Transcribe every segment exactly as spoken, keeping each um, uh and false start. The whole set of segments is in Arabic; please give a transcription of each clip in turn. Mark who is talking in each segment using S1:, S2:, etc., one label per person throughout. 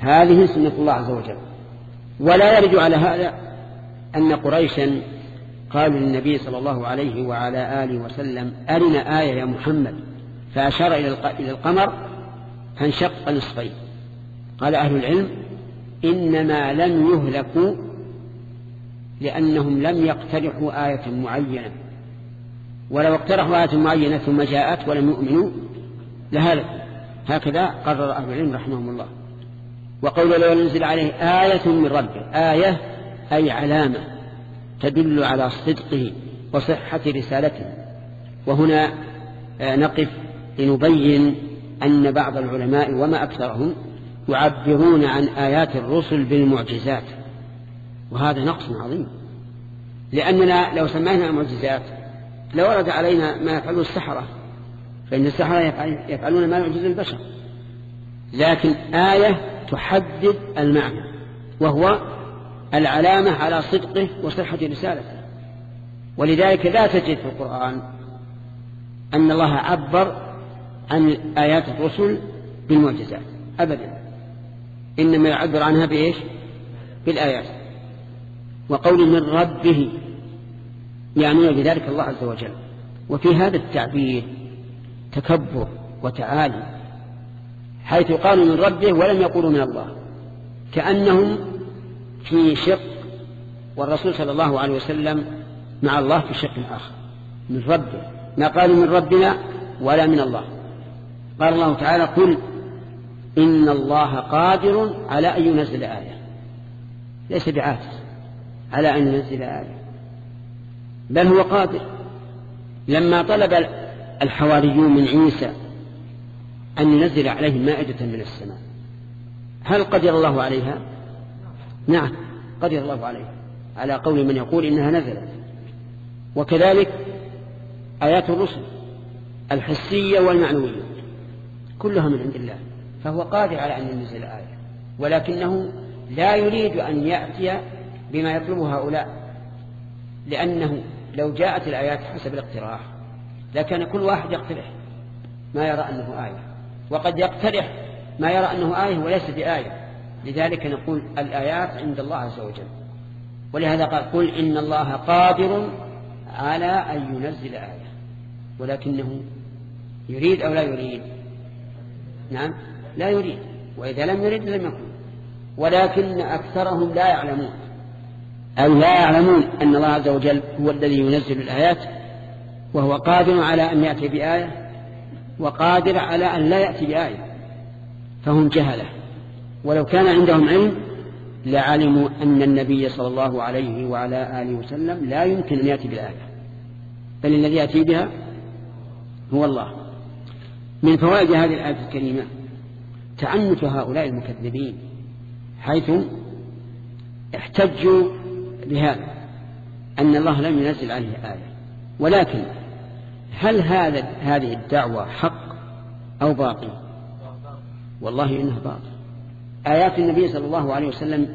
S1: هذه سنة الله عز وجل. ولا يرد على هذا أن قريشا قالوا للنبي صلى الله عليه وعلى آله وسلم أرنا آية يا محمد، فأشار إلى القمر فانشق نصفين. قال أهل العلم إنما لم يهلكوا لأنهم لم يقترحوا آية معينة، ولو اقترحوا آية معينة ثم جاءت ولم يؤمنوا لهلكوا. هكذا قرر أهل العلم رحمهم الله. وقول لو نزل عليه آية من ربه، آية أي علامة تدل على صدقه وصحة رسالته. وهنا نقف لنبين أن بعض العلماء وما أكثرهم يعبرون عن آيات الرسل بالمعجزات، وهذا نقص عظيم، لأننا لو سمينا معجزات لورد علينا ما يفعله السحرة، فإن السحرة يفعلون ما يعجز البشر. لكن آية تحدد المعنى، وهو العلامة على صدقه وصحة رسالته. ولذلك لا تجد في القرآن أن الله عبر عن آيات الرسل بالمعجزات أبدا، إنما يعبر عنها بإيش؟ بالآيات. وقول من ربه يعني بذلك الله عز وجل. وفي هذا التعبير تكبر وتعالي، حيث قالوا من ربه ولم يقولوا من الله، كأنهم في شق والرسول صلى الله عليه وسلم مع الله في شق آخر. من ربه، ما قالوا من ربنا ولا من الله. قال الله تعالى قل إن الله قادر على أن ينزل آية، ليس بعاجز على أن ينزل آية، بل هو قادر. لما طلب الحواريون من عيسى أن ينزل عليهم مائدة من السماء، هل قدر الله عليها؟ نعم قدر الله عليها، على قول من يقول إنها نزلت. وكذلك آيات الرسل الحسية والمعنوية كلها من عند الله، فهو قادر على أن ينزل آية، ولكنه لا يريد أن يأتي بما يطلبه هؤلاء، لأنه لو جاءت الآيات حسب الاقتراح لكان كل واحد يقترح ما يرى أنه آية، وقد يقترح ما يرى أنه آية وليس بآية. لذلك نقول الآيات عند الله عز وجل. ولهذا قال قل إن الله قادر على أن ينزل آية، ولكنه يريد أو لا يريد؟ نعم لا يريد، وإذا لم يريد لم يكن. ولكن أكثرهم لا يعلمون، أو لا يعلمون أن الله عز وجل هو الذي ينزل الآيات، وهو قادر على أن يأتي بآية وقادر على أن لا يأتي بآية، فهم جهلة. ولو كان عندهم علم لعلموا أن النبي صلى الله عليه وعلى آله وسلم لا يمكن أن يأتي بالآية، بل الذي يأتي بها هو الله. من فوائد هذه الآية الكريمة تعنت هؤلاء المكذبين، حيث احتجوا بهذا أن الله لم ينزل عليه آية. ولكن هل هذا هذه الدعوة حق أو باطل؟ والله إنها باطل. آيات النبي صلى الله عليه وسلم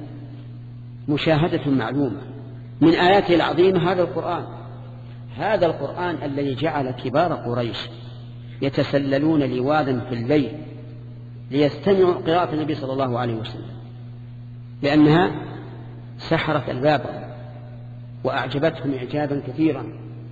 S1: مشاهدة معلومة، من آياته العظيمة هذا القرآن، هذا القرآن الذي جعل كبار قريش يتسللون لواذا في الليل ليستمعوا قراءة النبي صلى الله عليه وسلم، لأنها سحرت الباب وأعجبتهم إعجابا كثيرا،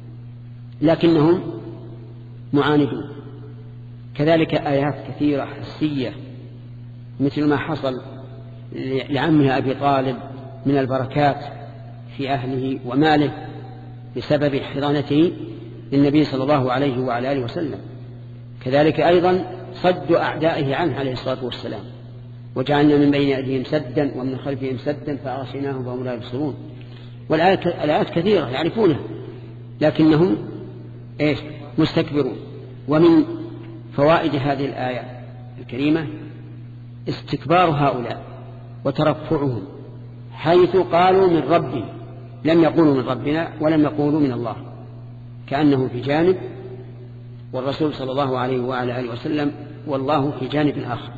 S1: لكنهم معاندون. كذلك آيات كثيرة حسية، مثل ما حصل لعمه أبي طالب من البركات في أهله وماله بسبب حضانته للنبي صلى الله عليه وعلى آله وسلم. كذلك أيضا صد أعدائه عنه عليه الصلاة والسلام، وجعلنا من بين أيديهم سدا ومن خلفهم سدا فأغشيناهم فهم لا يبصرون. والآيات كثيرة يعرفونها لكنهم إيش؟ مستكبرون. ومن فوائد هذه الآية الكريمة استكبار هؤلاء وترفعهم، حيث قالوا من ربي، لم يقولوا من ربنا ولم يقولوا من الله، كأنه في جانب والرسول صلى الله عليه وعلى آله وسلم والله في جانب آخر.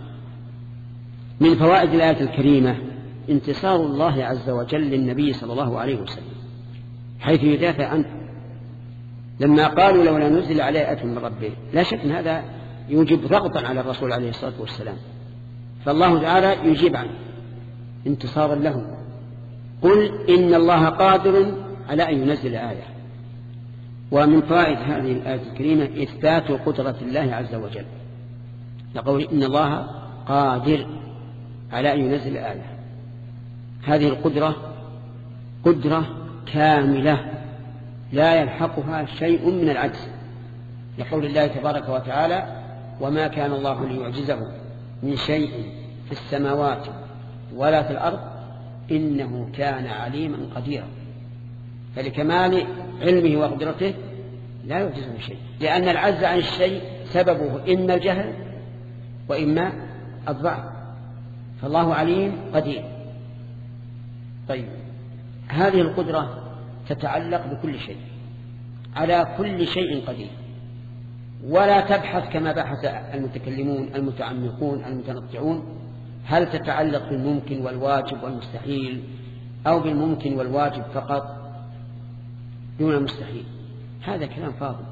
S1: من فوائد الآية الكريمة انتصار الله عز وجل للنبي صلى الله عليه وسلم، حيث يدافع عنه لما قالوا لولا نزل عليه آية من ربه. لا شك أن هذا يوجب ضغطا على الرسول عليه الصلاة والسلام، فالله تعالى يجيب عنه انتصارا له. قل إن الله قادر على أن ينزل آية. ومن فوائد هذه الآية الكريمة إثبات قدرة الله عز وجل، لقول إن الله قادر على أن ينزل آية. هذه القدرة قدرة كاملة لا يلحقها شيء من العجز، لقول الله تبارك وتعالى وما كان الله ليعجزه من شيء في السماوات ولا في الأرض إنه كان عليما قديرا. فلكمال علمه وقدرته لا يعجزه شيء، لأن العجز عن الشيء سببه إما الجهل وإما الضعف، فالله عليم قدير. طيب، هذه القدرة تتعلق بكل شيء، على كل شيء قدير، ولا تبحث كما بحث المتكلمون المتعمقون المتنطعون هل تتعلق بالممكن والواجب والمستحيل أو بالممكن والواجب فقط دون المستحيل. هذا كلام فاضل.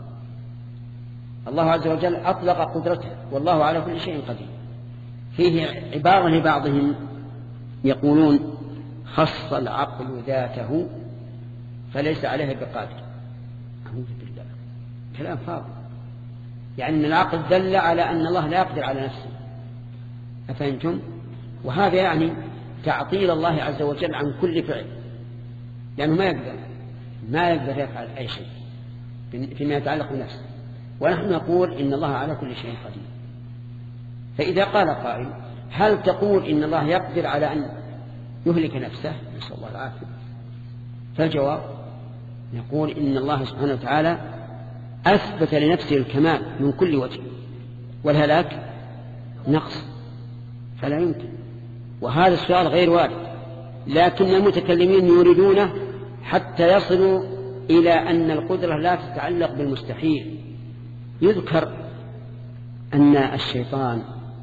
S1: الله عز وجل أطلق قدرته والله على كل شيء قدير. فيه عبارة لبعضهم يقولون خص العقل ذاته فليس عليه بقادر. أعوذ بالله، كلام فاضل. يعني أن العقل دل على أن الله لا يقدر على نفسه، أفهمتم؟ وهذا يعني تعطيل الله عز وجل عن كل فعل، لأنه ما يقدر ما يقدر يفعل أي شيء فيما يتعلق بنفسه، ونحن نقول إن الله على كل شيء قدير. فإذا قال قائل هل تقول إن الله يقدر على أن يهلك نفسه؟ نسأل الله العافية. فالجواب نقول إن الله سبحانه وتعالى أثبت لنفسه الكمال من كل وجه، والهلاك نقص فلا يمكن. وهذا السؤال غير وارد، لكن المتكلمين يريدونه حتى يصلوا إلى أن القدرة لا تتعلق بالمستحيل. يذكر أن الشيطان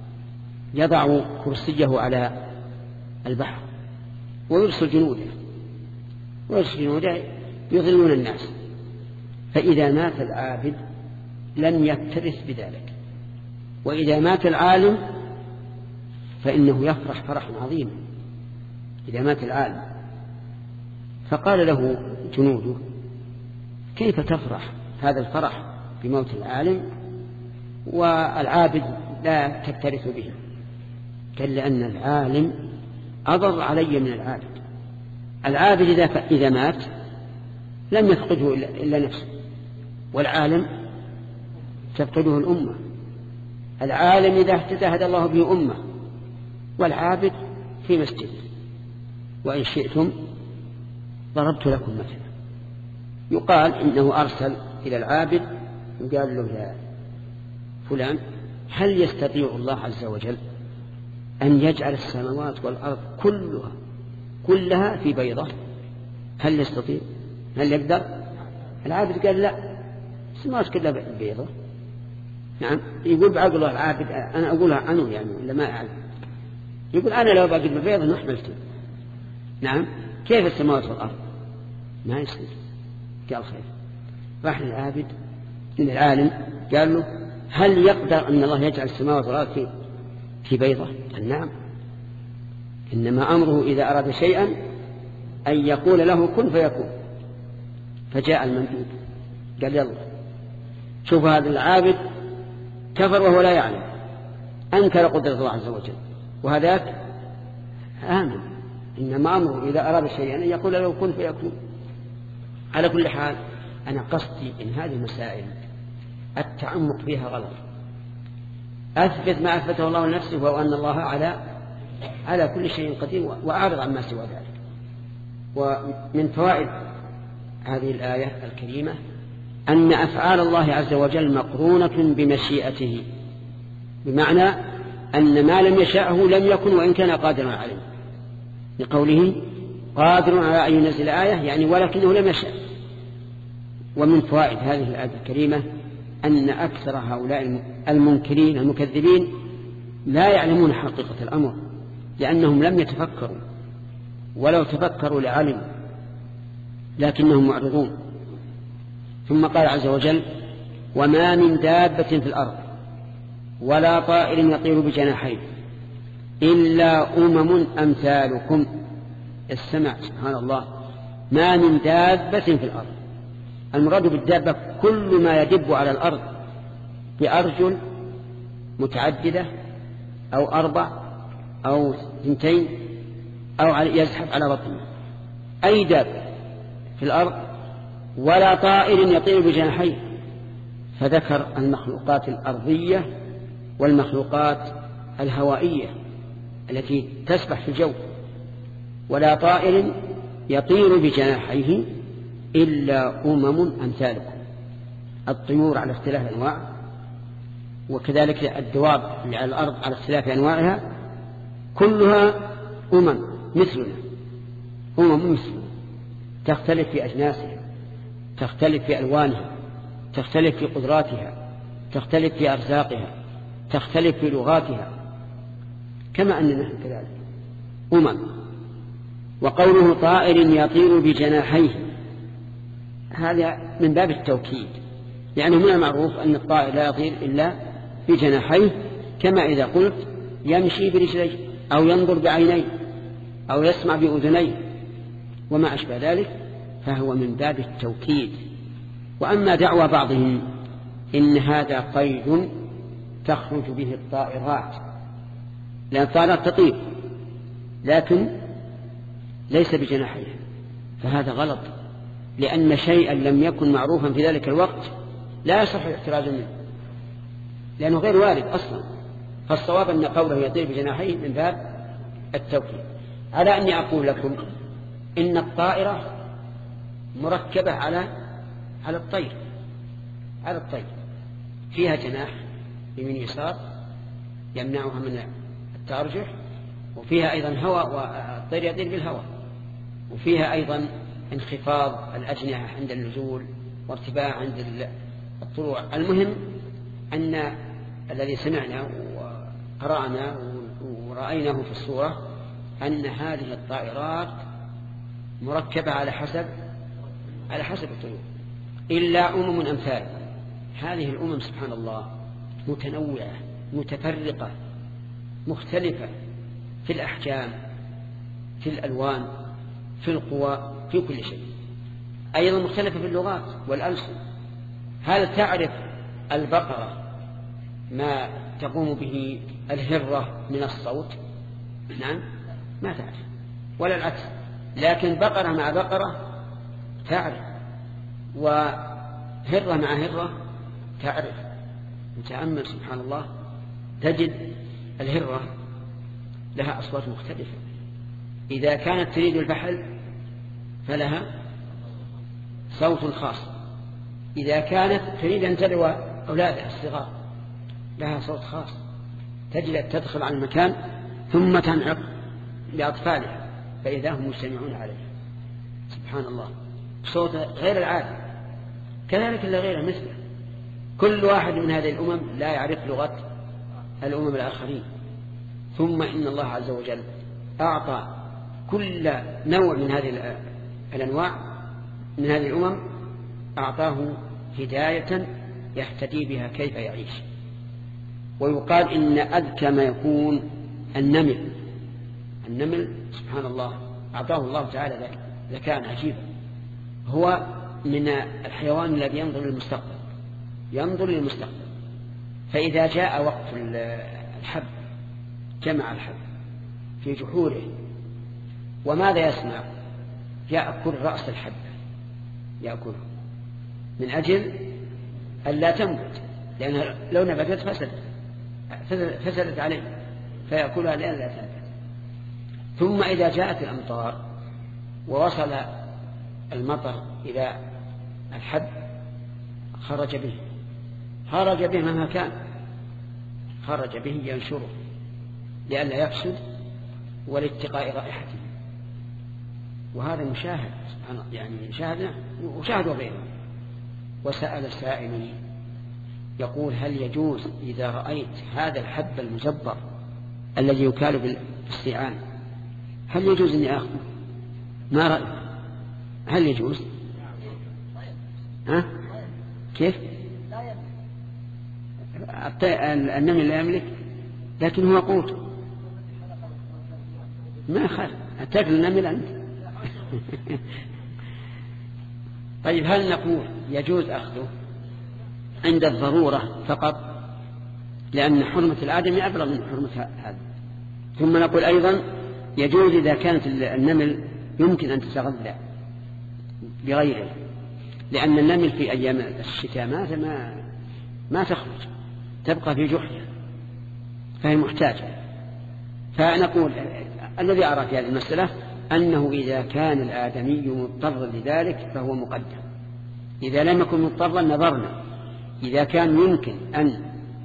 S1: يضع كرسيه على البحر ويرسل جنوده ويرسل جنوده يضلون الناس، فإذا مات العابد لم يكترث بذلك، وإذا مات العالم فإنه يفرح فرحا عظيما. إذا مات العالم فقال له جنوده كيف تفرح هذا الفرح بموت العالم والعابد لا تكترث به؟ قال لأن العالم أضر علي من العابد. العابد إذا, إذا مات لم يفقده إلا نفسه، والعالم تفقده الأمة. العالم إذا اهتدى هدى الله به أمة، والعابد في مسجد. وإن شئتم ضربت لكم مثلا. يقال إنه أرسل إلى العابد وقال له يا فلان هل يستطيع الله عز وجل أن يجعل السماوات والأرض كلها كلها في بيضة؟ هل يستطيع؟ هل يقدر؟ العابد قال لا، السماوات كلها بيضة. نعم. يقول بعقله العابد أنا أقولها عنه يعني ولا ما أعلم. يقول أنا لو بقيت ببيضة نحملته. نعم. كيف السماوات والأرض؟ ما يصير. قال خير. راح للعابد من العالم قال له هل يقدر أن الله يجعل السماوات والأرض في في بيضة؟ قال نعم. إنما أمره إذا أراد شيئا أن يقول له كن فيكون. فجاء المندوب قال يلا شوف هذا العابد كفر وهو لا يعلم، أنكر قدرة الله عز وجل، وهذاك آمن. إنما أمره إذا أراد شيئا أن يقول له كن فيكون. على كل حال أنا قصدي إن هذه المسائل التعمق فيها غلط. أثبت ما أثبته الله لنفسه وهو أن الله على على كل شيء قدير، وأعرض عما سوى ذلك. ومن فوائد هذه الآية الكريمة أن أفعال الله عز وجل مقرونة بمشيئته، بمعنى أن ما لم يشاءه لم يكن وإن كان قادرا عليه، لقوله قادر على أن ينزل آية يعني ولكنه لم يشاء. ومن فوائد هذه الآية الكريمة أن أكثر هؤلاء المنكرين المكذبين لا يعلمون حقيقة الأمر، لأنهم لم يتفكروا، ولو تفكروا لعلموا، لكنهم معرضون. ثم قال عز وجل وما من دابة في الأرض ولا طائر يطير بجناحيه إلا أمم أمثالكم. السمع سبحان الله، ما من دابة في الأرض. المراد بالدابة كل ما يدب على الأرض بأرجل متعددة أو أربع أو اثنتين أو يزحف على بطنه، أي دابة في الأرض، ولا طائر يطير بجناحيه. فذكر المخلوقات الأرضية والمخلوقات الهوائية التي تسبح في الجو. ولا طائر يطير بجناحيه إلا أمم أمثالكم. الطيور على اختلاف أنواع، وكذلك الدواب اللي على الأرض على اختلاف أنواعها، كلها أمم مثلنا، أمم مثلنا، تختلف في أجناسها، تختلف في ألوانها، تختلف في قدراتها، تختلف في أرزاقها، تختلف في لغاتها، كما أننا نحن كذلك أمم. وقوله طائر يطير بجناحيه هذا من باب التوكيد، يعني من المعروف أن الطائر لا يطير إلا بجناحيه، كما إذا قلت يمشي برجليه أو ينظر بعينيه أو يسمع بأذنيه وما أشبه ذلك، فهو من باب التوكيد. وأما دعوى بعضهم إن هذا قيد تخرج به الطائرات، لأن الطائرات تطير لكن ليس بجناحيها، فهذا غلط، لأن شيئا لم يكن معروفا في ذلك الوقت لا يصح الاحتراز منه، لأنه غير وارد أصلا. فالصواب أن قوله يطير بجناحيه من باب التوكيد. على أني أقول لكم إن الطائرة مركبة على على الطير، على الطير فيها جناح يمين يسار يمنعها من التأرجح، وفيها أيضا هواء والطير يطير بالهواء، وفيها أيضا انخفاض الأجنحة عند النزول وارتفاع عند الطلوع. المهم أن الذي سمعنا وقرأنا ورأيناه في الصورة أن هذه الطائرات مركبة على حسب على حسب الطيور. إلا أمم أمثال، هذه الأمم سبحان الله متنوعة متفرقة مختلفة في الأحجام، في الألوان، في القوى، في كل شيء، أيضا مختلفة في اللغات والألسن. هل تعرف البقرة ما تقوم به الهرة من الصوت؟ نعم ما تعرف، ولا العكس، لكن بقرة مع بقرة تعرف، وهرة مع هرة تعرف. متأمل سبحان الله تجد الهرة لها أصوات مختلفة، إذا كانت تريد الفحل فلها صوت خاص، إذا كانت تريد أن تدعو أولادها الصغار لها صوت خاص، تجد تدخل على المكان ثم تنعق بأطفالها فإذا هم مجتمعون عليه. سبحان الله صوت غير العادي. كذلك اللي غيره مثله، كل واحد من هذه الأمم لا يعرف لغة الأمم الآخرين. ثم إن الله عز وجل أعطى كل نوع من هذه الأنواع من هذه الأمم أعطاه هداية يهتدي بها كيف يعيش. ويقال إن أذكى ما يكون النمل. النمل سبحان الله أعطاه الله تعالى ذكاء عجيبا، هو من الحيوان الذي ينظر للمستقبل، ينظر للمستقبل، فإذا جاء وقت الحب جمع الحب في جحوره، وماذا يصنع؟ يأكل رأس الحب، يأكله من أجل أن لا تنبت، لأنها لو نبتت فسدت فسدت عليه، فيأكلها لأن لا تنبت. ثم إذا جاءت الأمطار ووصل المطر إلى الحب خرج به خرج به مهما كان، خرج به ينشره لئلا يفسد ولاتقاء رائحته. وهذا مشاهد سبحان الله، يعني شاهدنا وشاهدوا غيره. وسأل سائل يقول هل يجوز إذا رأيت هذا الحب المزبر الذي يكال بالاستيعان هل يجوز أني أخذه؟ ما رأيك؟ هل يجوز؟ ها؟ كيف؟ النمل لا يملك، لكن هو قوت. ما خل تاكل النمل أنت. طيب هل نقول يجوز أخذه عند الضرورة فقط لأن حرمة الآدمي أبلغ من حرمة هذا، ثم نقول أيضا يجوز إذا كانت النمل يمكن أن تتغذى بغيره، لأن النمل في أيام الشتاء ما ما تخرج، تبقى في جحرها فهي محتاجة. فنقول الذي أرى في هذه المسألة أنه إذا كان الآدمي مضطرا لذلك فهو مقدم، إذا لم يكن مضطرا نظرنا، إذا كان يمكن أن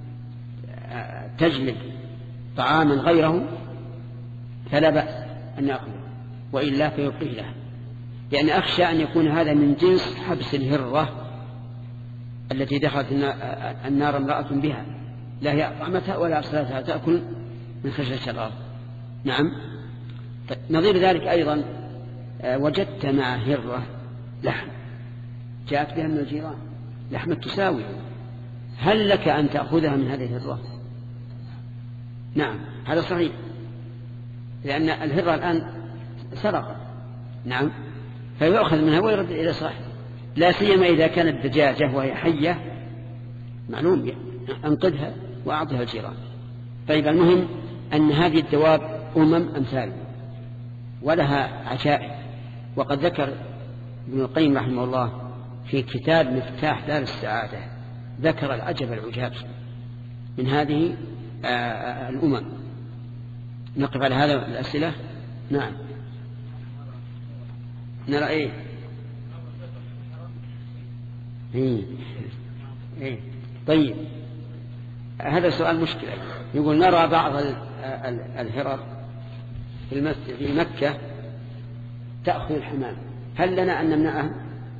S1: تجلب طعاما غيره فلا بأس أن يأخذه، وإلا فيبقيه له، لأن أخشى أن يكون هذا من جنس حبس الهرة التي دخلت النار امرأة بها لا هي أطعمتها ولا أرسلتها تأكل من خشية الأرض. نعم. نظير ذلك أيضا وجدت مع هرة لحم جاءت بها من الجيران لحمة تساوي، هل لك أن تأخذها من هذه الهرة؟ نعم هذا صحيح، لأن الهرة الآن سرقت. نعم فيأخذ منها ويرد إلى صاحبه، لا سيما إذا كانت دجاجة وهي حية معلوم أنقذها وأعطها الجيران. طيب المهم أن هذه الدواب أمم أمثال ولها عجائب، وقد ذكر ابن القيم رحمه الله في كتاب مفتاح دار السعادة ذكر العجب العجاب من هذه الأمم. نقف على هذا الأسئلة. نعم نرى إيه إيه إيه طيب هذا سؤال مشكلة. يقول نرى بعض الهرر في المسجد في مكة تأخذ الحمام، هل لنا أن نمنعها؟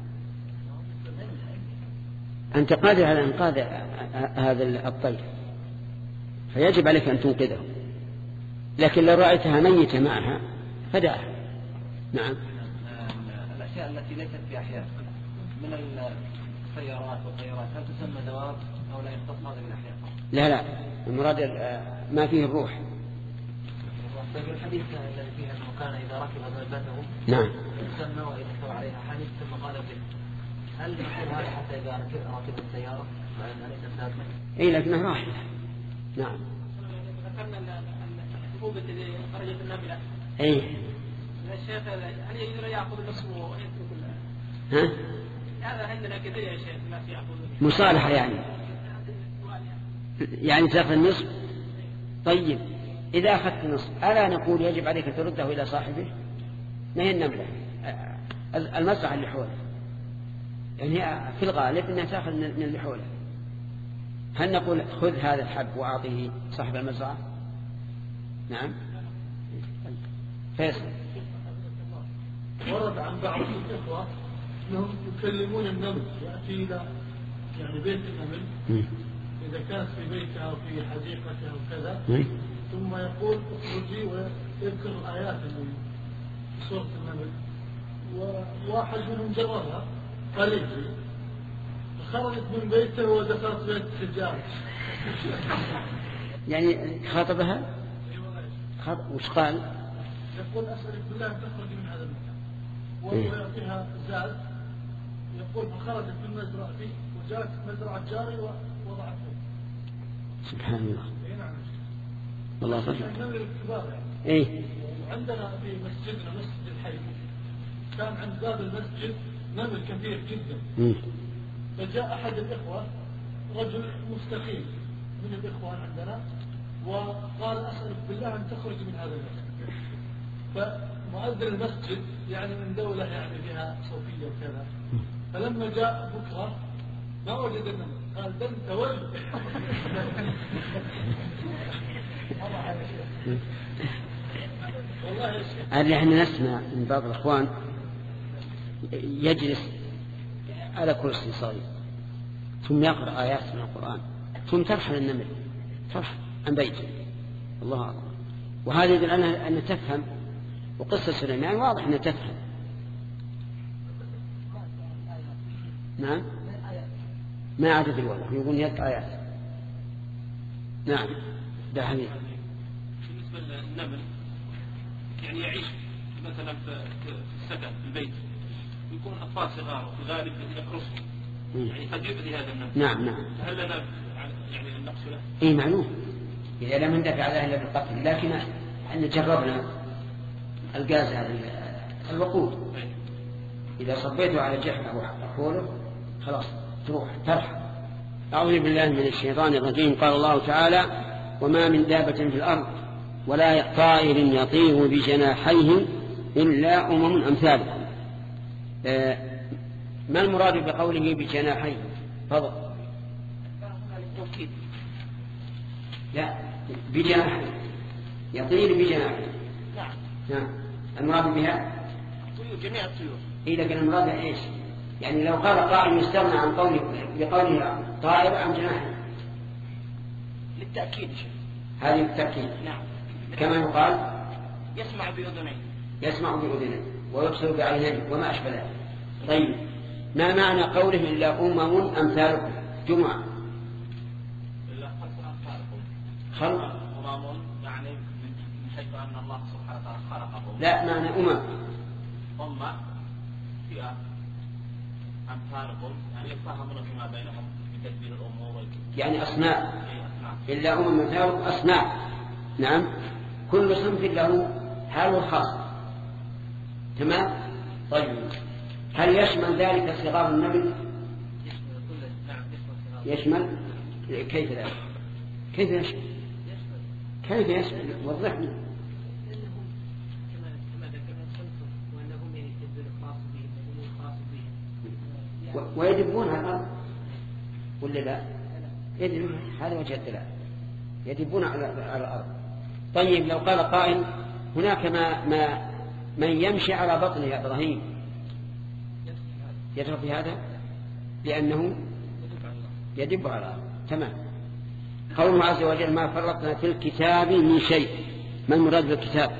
S1: أنت قادر على إنقاذ هذا الطير فيجب عليك أن تنقذه، لكن لو رأيتها ميتة معها فدعها. نعم.
S2: الأشياء التي ليست في أحياء من السيارات والطيارات هل تسمى دواب أو لا يختص هذا بالأحياء؟
S1: لا لا المراد ما فيه الروح.
S2: طيب الحديث الذي فيه أنه كان إذا ركب دابته
S1: نعم
S2: سمى وإذا استوى عليها حديث ثم قال به، هل نقول هذا حتى إذا ركب السيارة فإن ليس سابقا؟
S1: إيه لكنها راحلة. نعم.
S3: ذكرنا الحبوب التي خرجت النابلة.
S1: إيه.
S3: الشيخ هل يجوز يأخذ نصفه ويترك ال؟
S1: ها؟
S3: هذا عندنا كثير يا شيخ الناس يأخذون.
S1: مصالحة يعني. يعني تأخذ النصف. طيب إذا أخذت النصف ألا نقول يجب عليك ترده إلى صاحبه؟ ما هي النملة المزرعة اللي حوله، يعني في الغالب أنها تأخذ من اللي حوله، هل نقول خذ هذا الحب وأعطيه صاحب المزرعة؟ نعم. فيصل.
S4: ورد عن بعض الإخوة أنهم يكلمون النمل، يأتي إلى يعني بيت النمل إذا كانت في بيتها أو في حديقتها أو كذا، ثم يقول اخرجي ويذكر الآيات اللي في سورة النمل، وواحد منهم جربها قريب خرجت من بيته ودخلت بيت السجاد.
S1: يعني خاطبها خاطب وش قال؟
S4: يقول أسألك بالله أن تخرج من هذا المكان، وهو يعطيها زاد، يقول فخرجت من مزرعتي وجاءت مزرعة جاري ووضعت فيه.
S1: سبحان الله.
S4: إيه نعم.
S1: والله صدق.
S4: النمل الكبار يعني.
S1: إيه.
S4: وعندنا في مسجدنا مسجد الحي كان عند باب المسجد نمل كثير جدا.
S1: مم.
S4: فجاء أحد الإخوة رجل مستقيم من الإخوان عندنا وقال أسألك بالله أن تخرج من هذا المسجد. فمؤذن المسجد يعني من دولة يعني فيها صوفية وكذا، فلما جاء بكرة ما وجد النمل، قال ده انت ولد. والله يا شيخ
S1: اللي احنا نسمع من بعض الأخوان يجلس على كرسي صغير ثم يقرأ آيات من القرآن ثم ترحل النمل ترحل عن بيته. الله أكبر. وهذا يدل أنها أن تفهم، وقصة سليمان واضح أن تفهم. نعم ما عدد الوضع يقول يد آيات. نعم ده حديث.
S3: بالنسبة للنمل
S2: يعني يعيش مثلا في السكن في البيت يكون أطفال صغار وفي الغالب يقرصهم يعني قد يؤذي هذا النفس.
S1: نعم نعم.
S2: هل لنا يعني النقص له؟
S1: إيه معلوم إذا لم ندفع على إلا بالقتل، لكن أن جربنا الغاز هذا الوقود إذا صبيته على جحر أو حوله خلاص تروح ترحل. أعوذ بالله من الشيطان الرجيم. قال الله تعالى: وما من دابة في الأرض ولا طائر يطير بجناحيه إلا أمم أمثالكم. آه ما المراد بقوله بجناحيه؟ فضل. لا بجناحيه يطير بجناحيه.
S3: نعم.
S1: نعم. المراد بها
S3: طيور جميع الطيور.
S1: إيه لكن المراد إيش؟ يعني لو قال قائل يستغنى عن قوله بقوله طائر عن جناحه
S3: للتأكيد شيء.
S1: هذه التأكيد.
S3: نعم.
S1: كما يقال
S3: يسمع بأذنين
S1: يسمع بأذنين ويبصر بعينين وما أشبه ذلك. طيب ما معنى قوله إلا أمم أمثالكم؟ جمعة.
S2: إلا أمثالكم.
S1: خلق.
S2: أمم يعني من حيث أن الله سبحانه وتعالى خلقهم.
S1: لا معنى أمم.
S2: أمة فئة أمثالكم يعني يفهمون فيما بينهم بتدبير الأمور.
S1: يعني أصناف. إلا أمم أمثالكم أصناف. نعم. كل صنف له حاله خاص. تمام. طيب هل يشمل ذلك صغار النمل؟ يشمل. كيف ذلك؟ كيف يشمل؟ كيف يشمل؟ وضحنا. ويدبون على الأرض ولا لا؟ يدبون. هذا وجه الدلالة. يدبون على الأرض. طيب لو قال قائل هناك ما ما من يمشي على بطنه يا إبراهيم يدخل في هذا لأنه يدب على الأرض. تمام. قوله عز وجل: ما فرطنا في الكتاب من شيء. ما المراد بالكتاب؟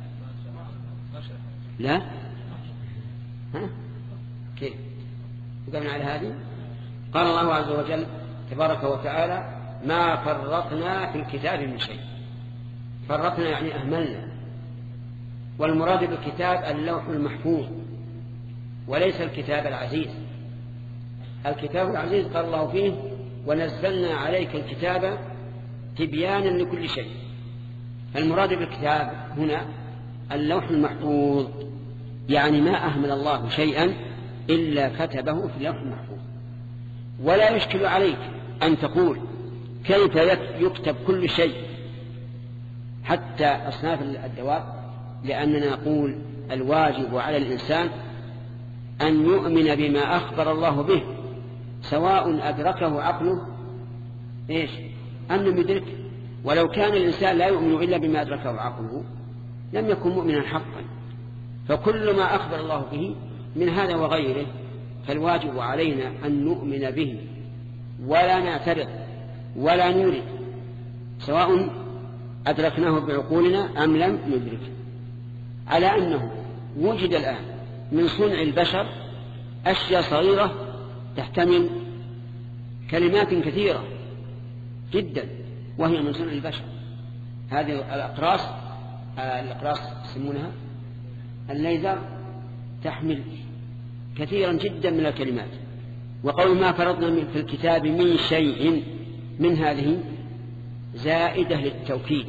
S1: لا ها كيف وقفنا على هذه؟ قال الله عز وجل تبارك وتعالى: ما فرطنا في الكتاب من شيء. فرطنا يعني أهملنا. والمراد بالكتاب اللوح المحفوظ وليس الكتاب العزيز. الكتاب العزيز قال الله فيه: ونزلنا عليك الكتاب تبيانا لكل شيء. المراد بالكتاب هنا اللوح المحفوظ، يعني ما أهمل الله شيئا إلا كتبه في اللوح المحفوظ. ولا يشكل عليك أن تقول كيف يكتب كل شيء حتى أصناف الدواب، لأننا نقول الواجب على الإنسان أن يؤمن بما أخبر الله به سواء أدركه عقله إيش أم لم يدركه. ولو كان الإنسان لا يؤمن إلا بما أدركه عقله لم يكن مؤمنا حقا. فكل ما أخبر الله به من هذا وغيره فالواجب علينا أن نؤمن به ولا نعترض ولا نورد سواء أدركناه بعقولنا أم لم ندركه. على أنه وجد الآن من صنع البشر أشياء صغيرة تحتمل كلمات كثيرة جدا وهي من صنع البشر. هذه الأقراص الأقراص يسمونها الليزر تحمل كثيرا جدا من الكلمات. وقول ما فرضنا في الكتاب من شيء من هذه زائدة للتوكيد.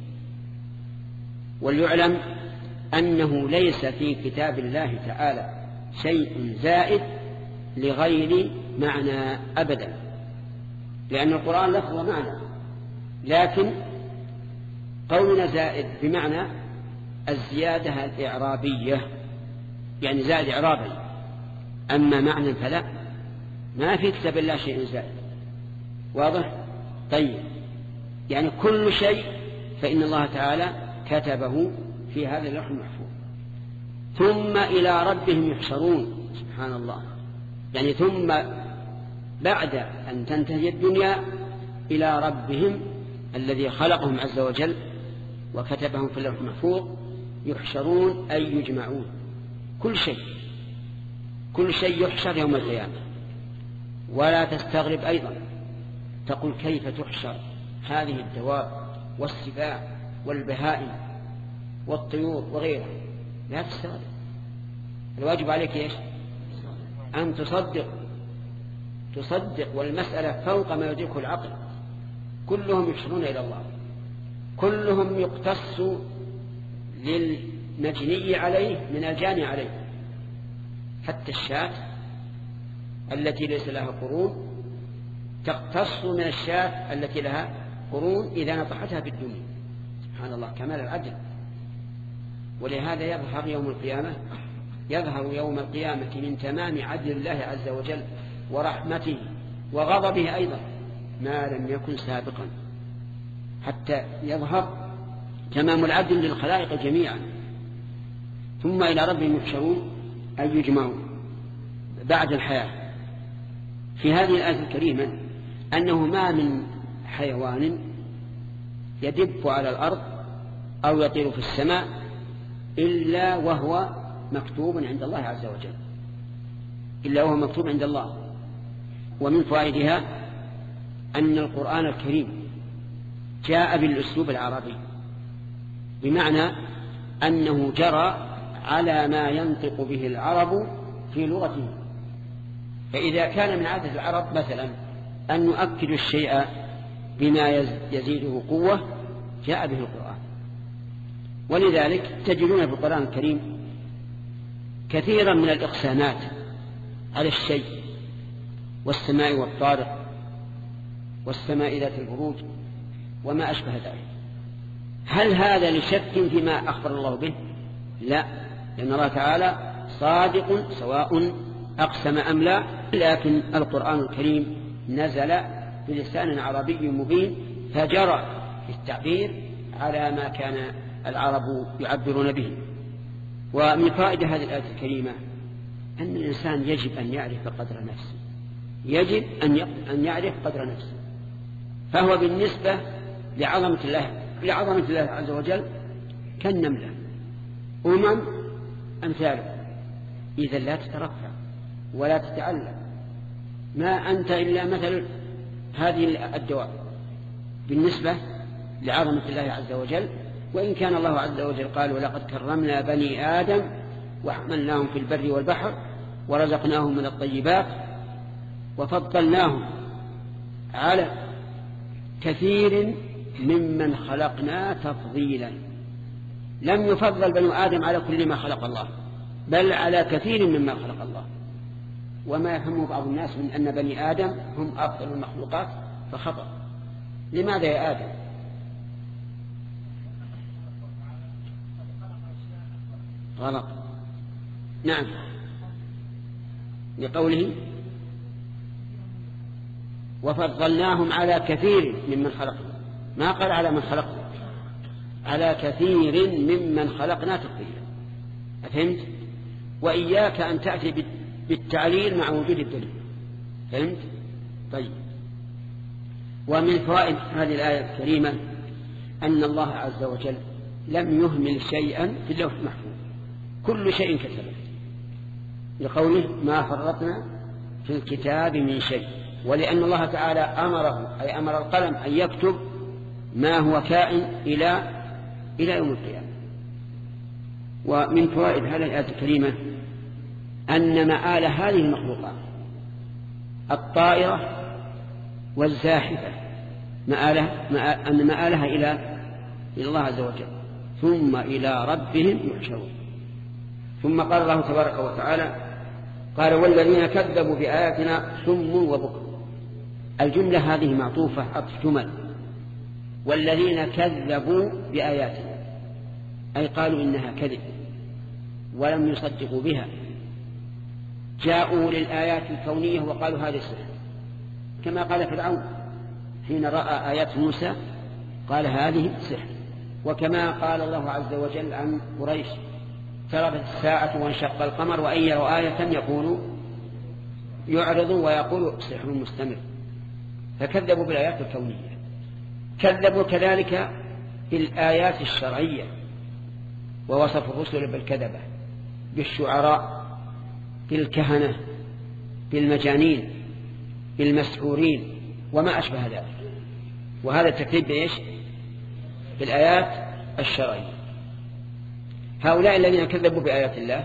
S1: وليعلم أنه ليس في كتاب الله تعالى شيء زائد لغير معنى أبدا، لأن القرآن لفظ ومعنى، لكن قولنا زائد بمعنى الزيادة الإعرابية، يعني زائد إعرابي. أما معنى فلا، ما في كتاب الله شيء زائد. واضح؟ طيب يعني كل شيء فإن الله تعالى كتبه في هذا اللوح المحفوظ. ثم إلى ربهم يحشرون. سبحان الله. يعني ثم بعد أن تنتهي الدنيا إلى ربهم الذي خلقهم عز وجل وكتبهم في اللوح المحفوظ يحشرون أي يجمعون. كل شيء كل شيء يحشر يوم القيامة. ولا تستغرب أيضا تقول كيف تحشر هذه الدواب والسباع والبهائم والطيور وغيرها لا تستغرب. الواجب عليك إيش؟ أن تصدق تصدق والمسألة فوق ما يدركه العقل. كلهم يحشرون إلى الله، كلهم يقتص للمجني عليه من الجاني عليه. حتى الشاة التي ليس لها قرون تقتص من الشاة التي لها قرون إذا نطحتها في الدنيا. سبحان الله، كمال العدل. ولهذا يظهر يوم القيامة يظهر يوم القيامة من تمام عدل الله عز وجل ورحمته وغضبه أيضا ما لم يكن سابقا، حتى يظهر تمام العدل للخلائق جميعا. ثم إلى ربهم يحشرون أي يجمعون بعد الحياة. في هذه الآية الكريمة أنه ما من حيوان يدب على الأرض أو يطير في السماء إلا وهو مكتوب عند الله عز وجل، إلا وهو مكتوب عند الله. ومن فوائدها أن القرآن الكريم جاء بالأسلوب العربي، بمعنى أنه جرى على ما ينطق به العرب في لغتهم. فإذا كان من عادة العرب مثلا أن نؤكد الشيء بما يزيده قوة جاء به القرآن. ولذلك تجدون في القرآن الكريم كثيرا من الإقسامات على الشيء، والسماء والطارق والسماء ذات البروج وما أشبه ذلك. هل هذا لشك فيما أخبر الله به؟ لا، لأن الله تعالى صادق سواء أقسم أم لا. لكن القرآن الكريم نزل بلسان عربي مبين فجرى في التعبير على ما كان العرب يعبرون به. ومن فائدة هذه الآية الكريمة أن الإنسان يجب أن يعرف قدر نفسه، يجب أن يعرف قدر نفسه. فهو بالنسبة لعظمة الله لعظمة الله عز وجل كالنملة، أمم أمثاله، إذا لا تترفع ولا تتعلم، ما أنت إلا مثل هذه الدواب بالنسبة لعظمة الله عز وجل. وإن كان الله عز وجل قال ولقد كرمنا بني آدم وحملناهم في البر والبحر ورزقناهم من الطيبات وفضلناهم على كثير ممن خلقنا تفضيلا. لم يفضل بنو آدم على كل ما خلق الله، بل على كثير مما خلق الله. وما يفهمه بعض الناس من أن بني آدم هم أفضل المخلوقات فخطأ. لماذا يا آدم؟ غلط. نعم، لقوله وفضلناهم على كثير ممن خلقنا، ما قال على من خلقنا، على كثير ممن خلقنا تفضيلا. فهمت؟ وإياك أن تأتي بالتعليل مع وجود الدليل. فهمت؟ طيب. ومن فوائد هذه الآية الكريمة أن الله عز وجل لم يهمل شيئا في اللوح المحفوظ، كل شيء كتبه، لقوله ما فرطنا في الكتاب من شيء. ولأن الله تعالى أمره أي أمر القلم أن يكتب ما هو كائن إلى إلى يوم القيامة. ومن فوائد هذه الآية الكريمة أن مآل هذه المخلوقات الطائرة والزاحفة مآلها أن مآلها إلى إلى الله عز وجل، ثم إلى ربهم يحشرون. ثم قال الله تبارك وتعالى قال والذين كذبوا بآياتنا صم وبكم. الجملة هذه معطوفة عطف جمل، والذين كذبوا بآياتنا أي قالوا إنها كذب ولم يصدقوا بها، جاءوا للآيات الكونية وقالوا هذا السحر، كما قال فرعون حين رأى آيات موسى قال هذه سحر. وكما قال الله عز وجل عن قريش اقتربت الساعة وانشق القمر وإن يروا آية يقولوا يعرضوا ويقولوا سحر مستمر. فكذبوا بالآيات الكونية. كذبوا كذلك بالآيات الشرعية، ووصف الرسل بالكذبة، بالشعراء، بالكهنة، بالمجانين، بالمسحورين وما أشبه ذلك. وهذا التكذيب بإيش؟ بالآيات الشرعية. هؤلاء الذين كذبوا بآيات الله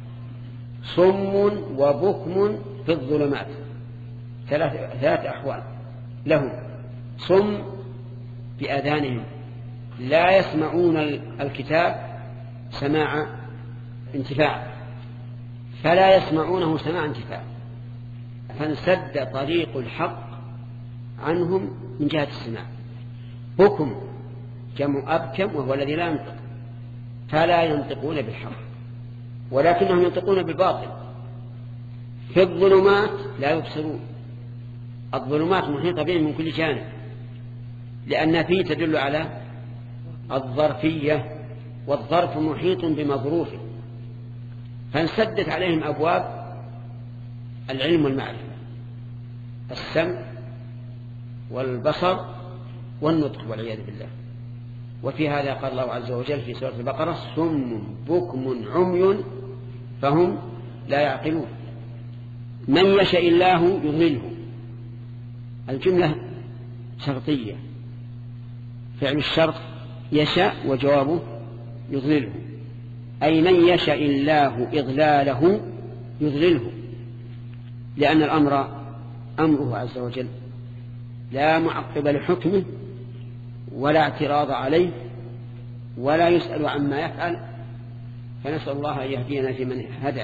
S1: صم وبكم في الظلمات، ثلاث, ثلاث أحوال لهم. صم بآذانهم لا يسمعون الكتاب سماع انتفاع، فلا يسمعونه سماع انتفاع، فانسد طريق الحق عنهم من جهة السماع. بكم جمع أبكم وهو الذي لا ينطق، فلا ينطقون بالحق ولكنهم ينطقون بالباطل. في الظلمات لا يبصرون، الظلمات محيطة بهم من كل جانب، لأن فيه تدل على الظرفية، والظرف محيط بمظروفه، فانسدت عليهم أبواب العلم والمعرفة، السمع والبصر والنطق والعياذ بالله. وفي هذا قال الله عز وجل في سورة البقرة صم بكم عمي فهم لا يعقلون. من يشاء الله يضلله، الجملة شرطية، فعل الشرط يشاء وجوابه يضلله، أي من يشاء الله إضلاله يضلله، لأن الأمر أمره عز وجل لا معقب لحكمه ولا اعتراض عليه ولا يسأل عما يفعل، فنسأل الله أن يهدينا في من هدى.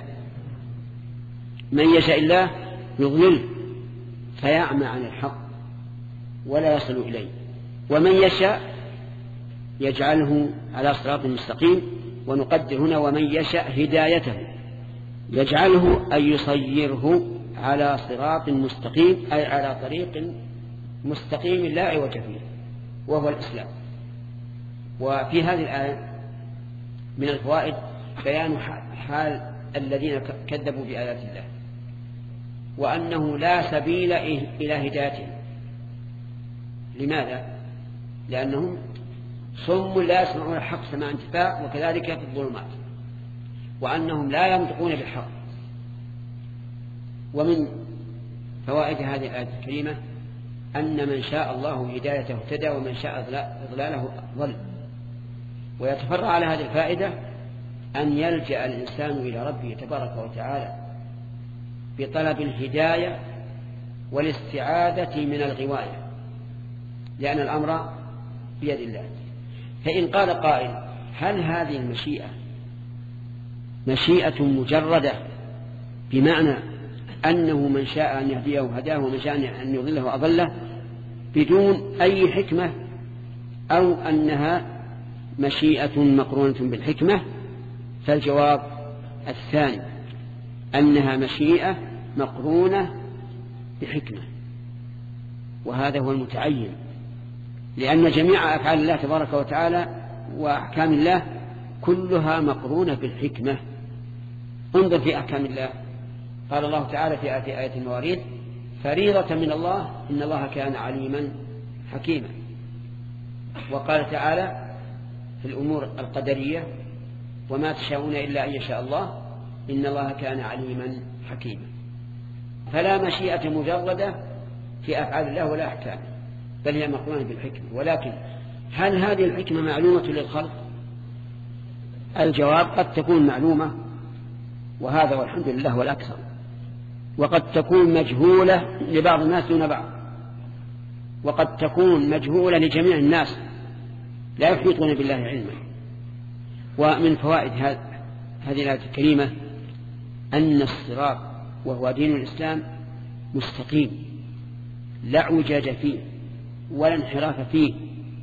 S1: من يشاء الله يضلله فيعمى عن الحق ولا يصل إليه، ومن يشاء يجعله على صراط مستقيم. ونقدر هنا ومن يشاء هدايته يجعله أن يصيره على صراط مستقيم، أي على طريق مستقيم لا عوج فيه وهو الإسلام. وفي هذه الآية من الفوائد بيان حال الذين كذبوا بآيات الله، وأنه لا سبيل إلى هدايتهم. لماذا؟ لأنهم صم لا يسمعون الحق سماع انتفاع، وكذلك في الظلمات، وأنهم لا ينطقون بالحق. ومن فوائد هذه الآية الكريمة أن من شاء الله هدايته اهتدى ومن شاء إضلاله ضل. ويتفرع على هذه الفائدة أن يلجأ الإنسان إلى ربه تبارك وتعالى بطلب الهداية والاستعاذة من الغواية، لأن الأمر بيد الله. فإن قال قائل هل هذه المشيئة مشيئة مجردة بمعنى أنه من شاء أن يهديه هداه ومن شاء أن يضله أضله بدون أي حكمة، أو أنها مشيئة مقرونة بالحكمة؟ فالجواب الثاني، أنها مشيئة مقرونة بحكمة، وهذا هو المتعين، لأن جميع أفعال الله تبارك وتعالى وأحكام الله كلها مقرونة بالحكمة. انظر في أحكام الله، قال الله تعالى في آية المواريث فريضة من الله إن الله كان عليما حكيما. وقال تعالى في الأمور القدرية وما تشاءون إلا أن يشاء الله إن الله كان عليما حكيما. فلا مشيئة مجردة في أفعال الله ولا أحكامه، بل هي مقرونة بالحكمة. ولكن هل هذه الحكمة معلومة للخلق؟ الجواب قد تكون معلومة، وهذا والحمد لله والأكثر، وقد تكون مجهولة لبعض الناس دون بعض، وقد تكون مجهولة لجميع الناس لا يحيطون بالله علما. ومن فوائد هذه الآية الكريمة أن الصراط وهو دين الإسلام مستقيم لا اعوجاج فيه ولا انحراف فيه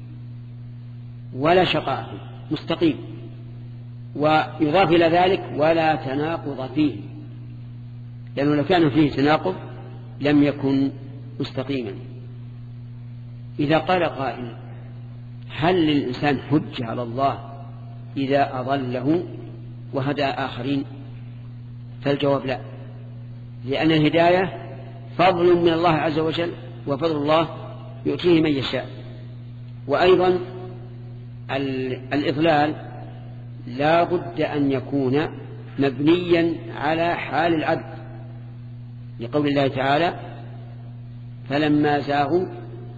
S1: ولا شقاء فيه، مستقيم. ويضاف إلى ذلك ولا تناقض فيه، لأنه لو كان فيه تناقض لم يكن مستقيما. إذا قال قائل هل للإنسان حجة على الله إذا أضله وهدى آخرين؟ فالجواب لا، لأن الهداية فضل من الله عز وجل، وفضل الله يؤتيه من يشاء. وأيضا الإضلال لا بد أن يكون مبنيا على حال العبد، لقول الله تعالى فلما زاغوا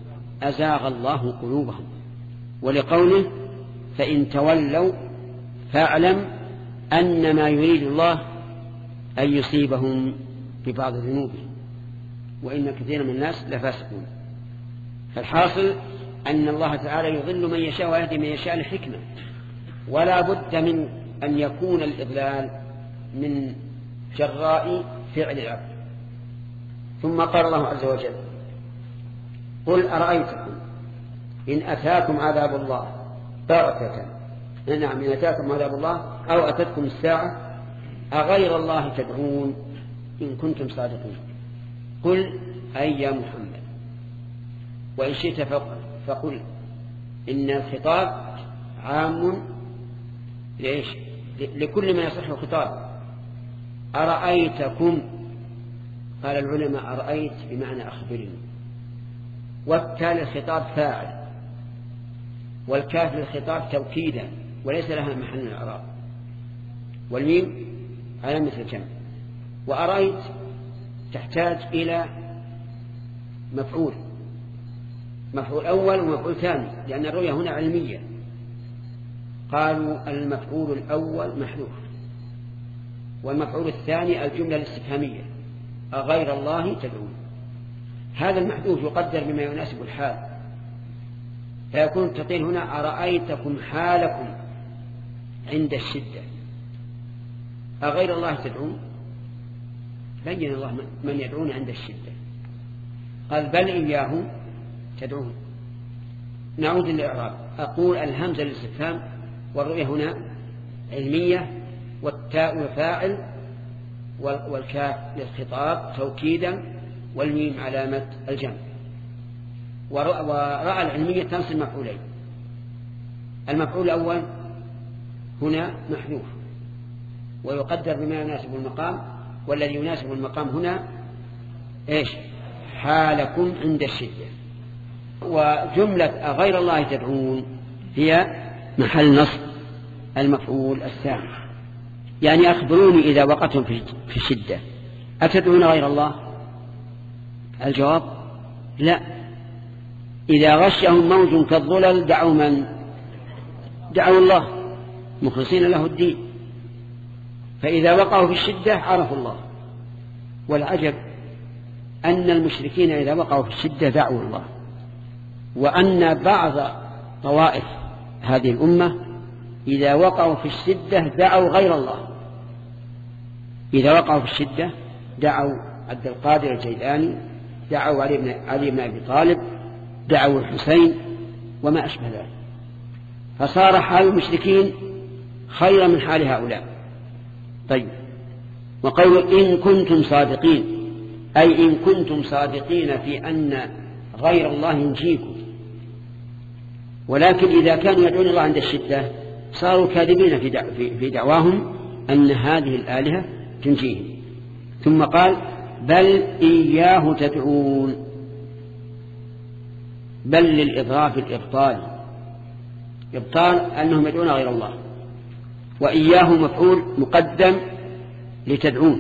S1: أزاغ الله قلوبهم، ولقوله فإن تولوا فاعلم أن ما يريد الله أن يصيبهم ببعض ذنوبهم وإن كثير من الناس لفاسقون. فالحاصل أن الله تعالى يضل من يشاء ويهدي من يشاء لحكمة، ولا بد من أن يكون الإضلال من جراء فعل العبد. ثم قال الله عز وجل: قل أرأيتكم إن أتاكم عذاب الله بغتة، نعم إن أتاكم عذاب الله أو أتتكم الساعة أغير الله تدعون إن كنتم صادقين. قل أي يا محمد، وإن شئت فقل إن الخطاب عام ليش؟ لكل من يصح الخطاب. أرأيتكم، قال العلماء أرأيت بمعنى أخبرني، والتالي الخطاب فاعل، والكاف للخطاب توكيدا وليس لها محل من الإعراب، والميم علامة الجمع. وأرأيت تحتاج إلى مفعول، مفعول أول ومفعول ثاني، لأن الرؤية هنا علمية. قالوا المفعول الأول محذوف، والمفعول الثاني الجملة الاستفهامية أغير الله تدعون. هذا المحذوف يقدر بما يناسب الحال، فيكون التقدير هنا أرأيتكم حالكم عند الشدة أغير الله تدعون. بين الله من يدعون عند الشدة، قال بل إياه تدعون. نعود للإعراب. أقول الهمزة للاستفهام، والرؤية هنا علمية، والتاء فاعل، والكاف للخطاب توكيدا، والميم علامة الجمع. ورأى العلمية تنصب مفعولين. المفعول الأول هنا محذوف ويقدر بما يناسب المقام، والذي يناسب المقام هنا إيش؟ حالكم عند الشدة. وجملة أغير الله تدعون هي محل نصب المفعول الثاني، يعني أخبروني إذا وقعتم في الشدة أتدعون غير الله؟ الجواب لا. إذا غشهم موج كالظلل دعوا من؟ دعوا الله مخلصين له الدين. فإذا وقعوا في الشدة عرفوا الله. والعجب أن المشركين إذا وقعوا في الشدة دعوا الله، وأن بعض طوائف هذه الأمة إذا وقعوا في الشدة دعوا غير الله. إذا وقعوا في الشدة دعوا عبد القادر الجيلاني، دعوا علي بن, علي بن أبي طالب، دعوا الحسين وما أشبه ذلك. فصار حال المشركين خيرا من حال هؤلاء. طيب، وقول إن كنتم صادقين، أي إن كنتم صادقين في أن غير الله ينجيكم. ولكن إذا كانوا يدعون الله عند الشدة صاروا كاذبين في, دع في دعواهم أن هذه الآلهة تنجيهم. ثم قال بل إياه تدعون، بل للإضراف الإبطال، إبطال أنهم يدعون غير الله، وإياه مفعول مقدم لتدعون،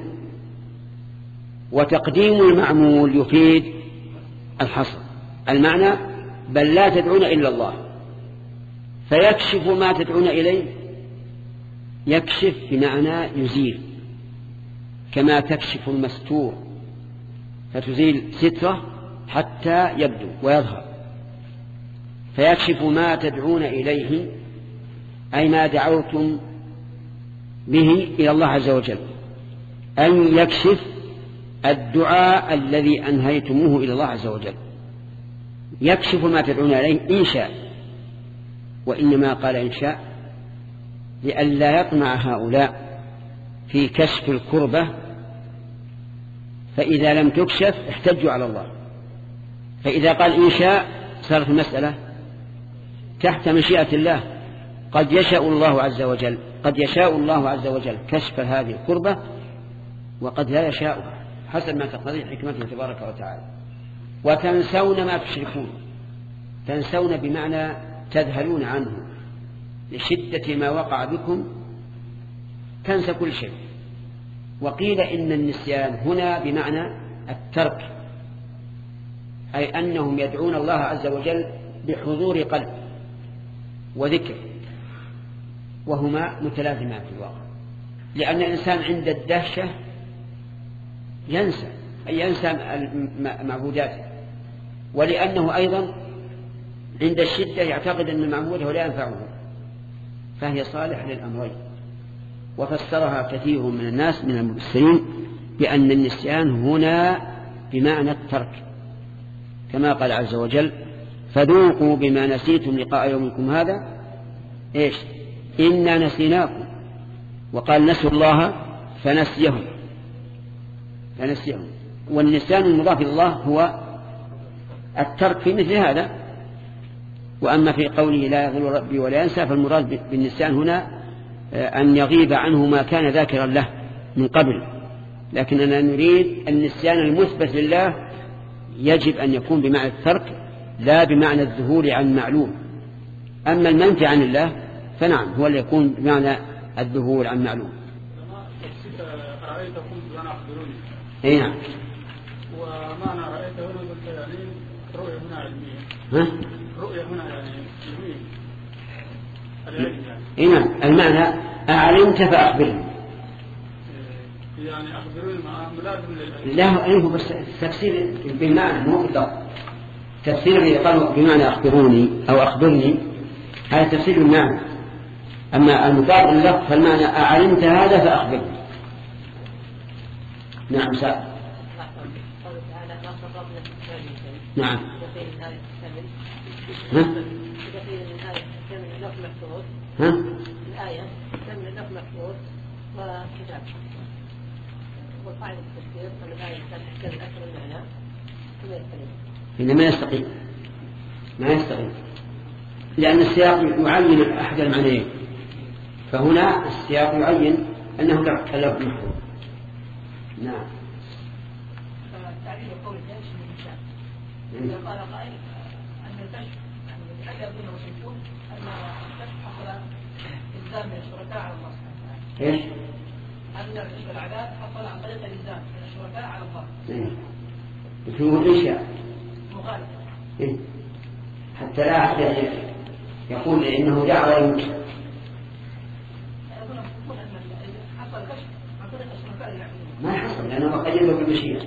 S1: وتقديم المعمول يفيد الحصر. المعنى بل لا تدعون إلا الله، فيكشف ما تدعون إليه. يكشف بمعنى يزيل، كما تكشف المستور فتزيل سترة حتى يبدو ويظهر. فيكشف ما تدعون إليه أي ما دعوتم به إلى الله عز وجل، أن يكشف الدعاء الذي أنهيتموه إلى الله عز وجل. يكشف ما تدعون إليه إن شاء، وإنما قال إن شاء لئلا يطمع هؤلاء في كشف الكربة، فإذا لم تكشف احتجوا على الله. فإذا قال إن شاء صارت المسألة تحت مشيئة الله. قد يشاء الله عز وجل قد يشاء الله عز وجل كشف هذه الكربة، وقد لا يشاء حسب ما تقتضي حكمته تبارك وتعالى. وتنسون ما تشركون، تنسون بمعنى تذهلون عنه لشدة ما وقع بكم، تنسى كل شيء. وقيل إن النسيان هنا بمعنى الترك، أي أنهم يدعون الله عز وجل بحضور قلب وذكر، وهما متلازمان في الواقع، لأن الإنسان عند الدهشة ينسى أي ينسى معبوداته، ولأنه أيضا عند الشدة يعتقد أن معبوده لا ينفعه، فهي صالح للأمرين. وفسرها كثير من الناس من المفسرين بأن النسيان هنا بمعنى الترك، كما قال عز وجل فذوقوا بما نسيتم لقاء يومكم هذا إيش إنا نسيناكم، وقال نسوا الله فنسيهم فنسيهم والنسيان المضاف إلى الله هو الترك في مثل هذا. وأما في قوله لا يضل ربي ولا ينسى فالمراد بالنسيان هنا أن يغيب عنه ما كان ذاكرا له من قبل، لكننا نريد النسيان المثبت لله يجب أن يكون بمعنى الترك لا بمعنى الذهول عن معلوم. أما المنفي عن الله فنعم هو اللي يكون بمعنى الذهول عن معلوم.
S5: رأيتكم بمعنى أخبروني.
S1: أي نعم.
S5: ومعنى رأيته هنا قلت يعني رؤية هنا علمية.
S1: ها؟
S5: رؤية هنا يعني علمية. العلم يعني.
S1: أي نعم المعنى أعلمت فأخبرني.
S5: يعني أخبروني مع ملازم للعلم.
S1: لا أيه بس تفسير بالمعنى مو بالضبط. تفسير اللي قالوا بمعنى أخبروني أو أخبرني هذا تفسير المعنى. أما المضاف للفظ فالمعنى أعلمت هذا فأخبرني. نعم سأل. نعم. ها؟ ها؟
S6: الآية تم اللفظ محفوظ وكتاب وقاعدة التفسير أن الآية تحتمل أكثر من معنى ثم يستقيم.
S1: إنما ما يستقيم ما يستقيم لأن السياق يعين أحد المعنيين، فهنا السياق يعين أنه اللفظ محفوظ. نعم.
S6: تعريف قول الجيش من الكتاب إذا قال قائل أن الكشف يعني أن يكون وشيكون أن الكشف حصل إلزام من الشركاء على الله سبحانه وتعالى.
S1: إيش؟
S6: أن العذاب حصل عن طريق الإلزام من الشركاء على الله.
S1: إيه. يكون الإنشاء.
S6: مغالطة.
S1: إيه. حتى لا أحد يقول إنه دعوة يمكن.
S6: أظن أن حصل الكشف عن طريق الشركاء يعبدون.
S1: ما يحصل لأنه قيده بالمشيئة.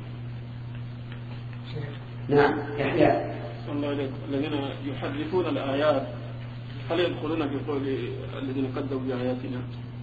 S1: نعم يحيى.
S5: الله عليك الذين يحرفون الآيات هل يدخلون في قول الذين كذبوا بآياتنا؟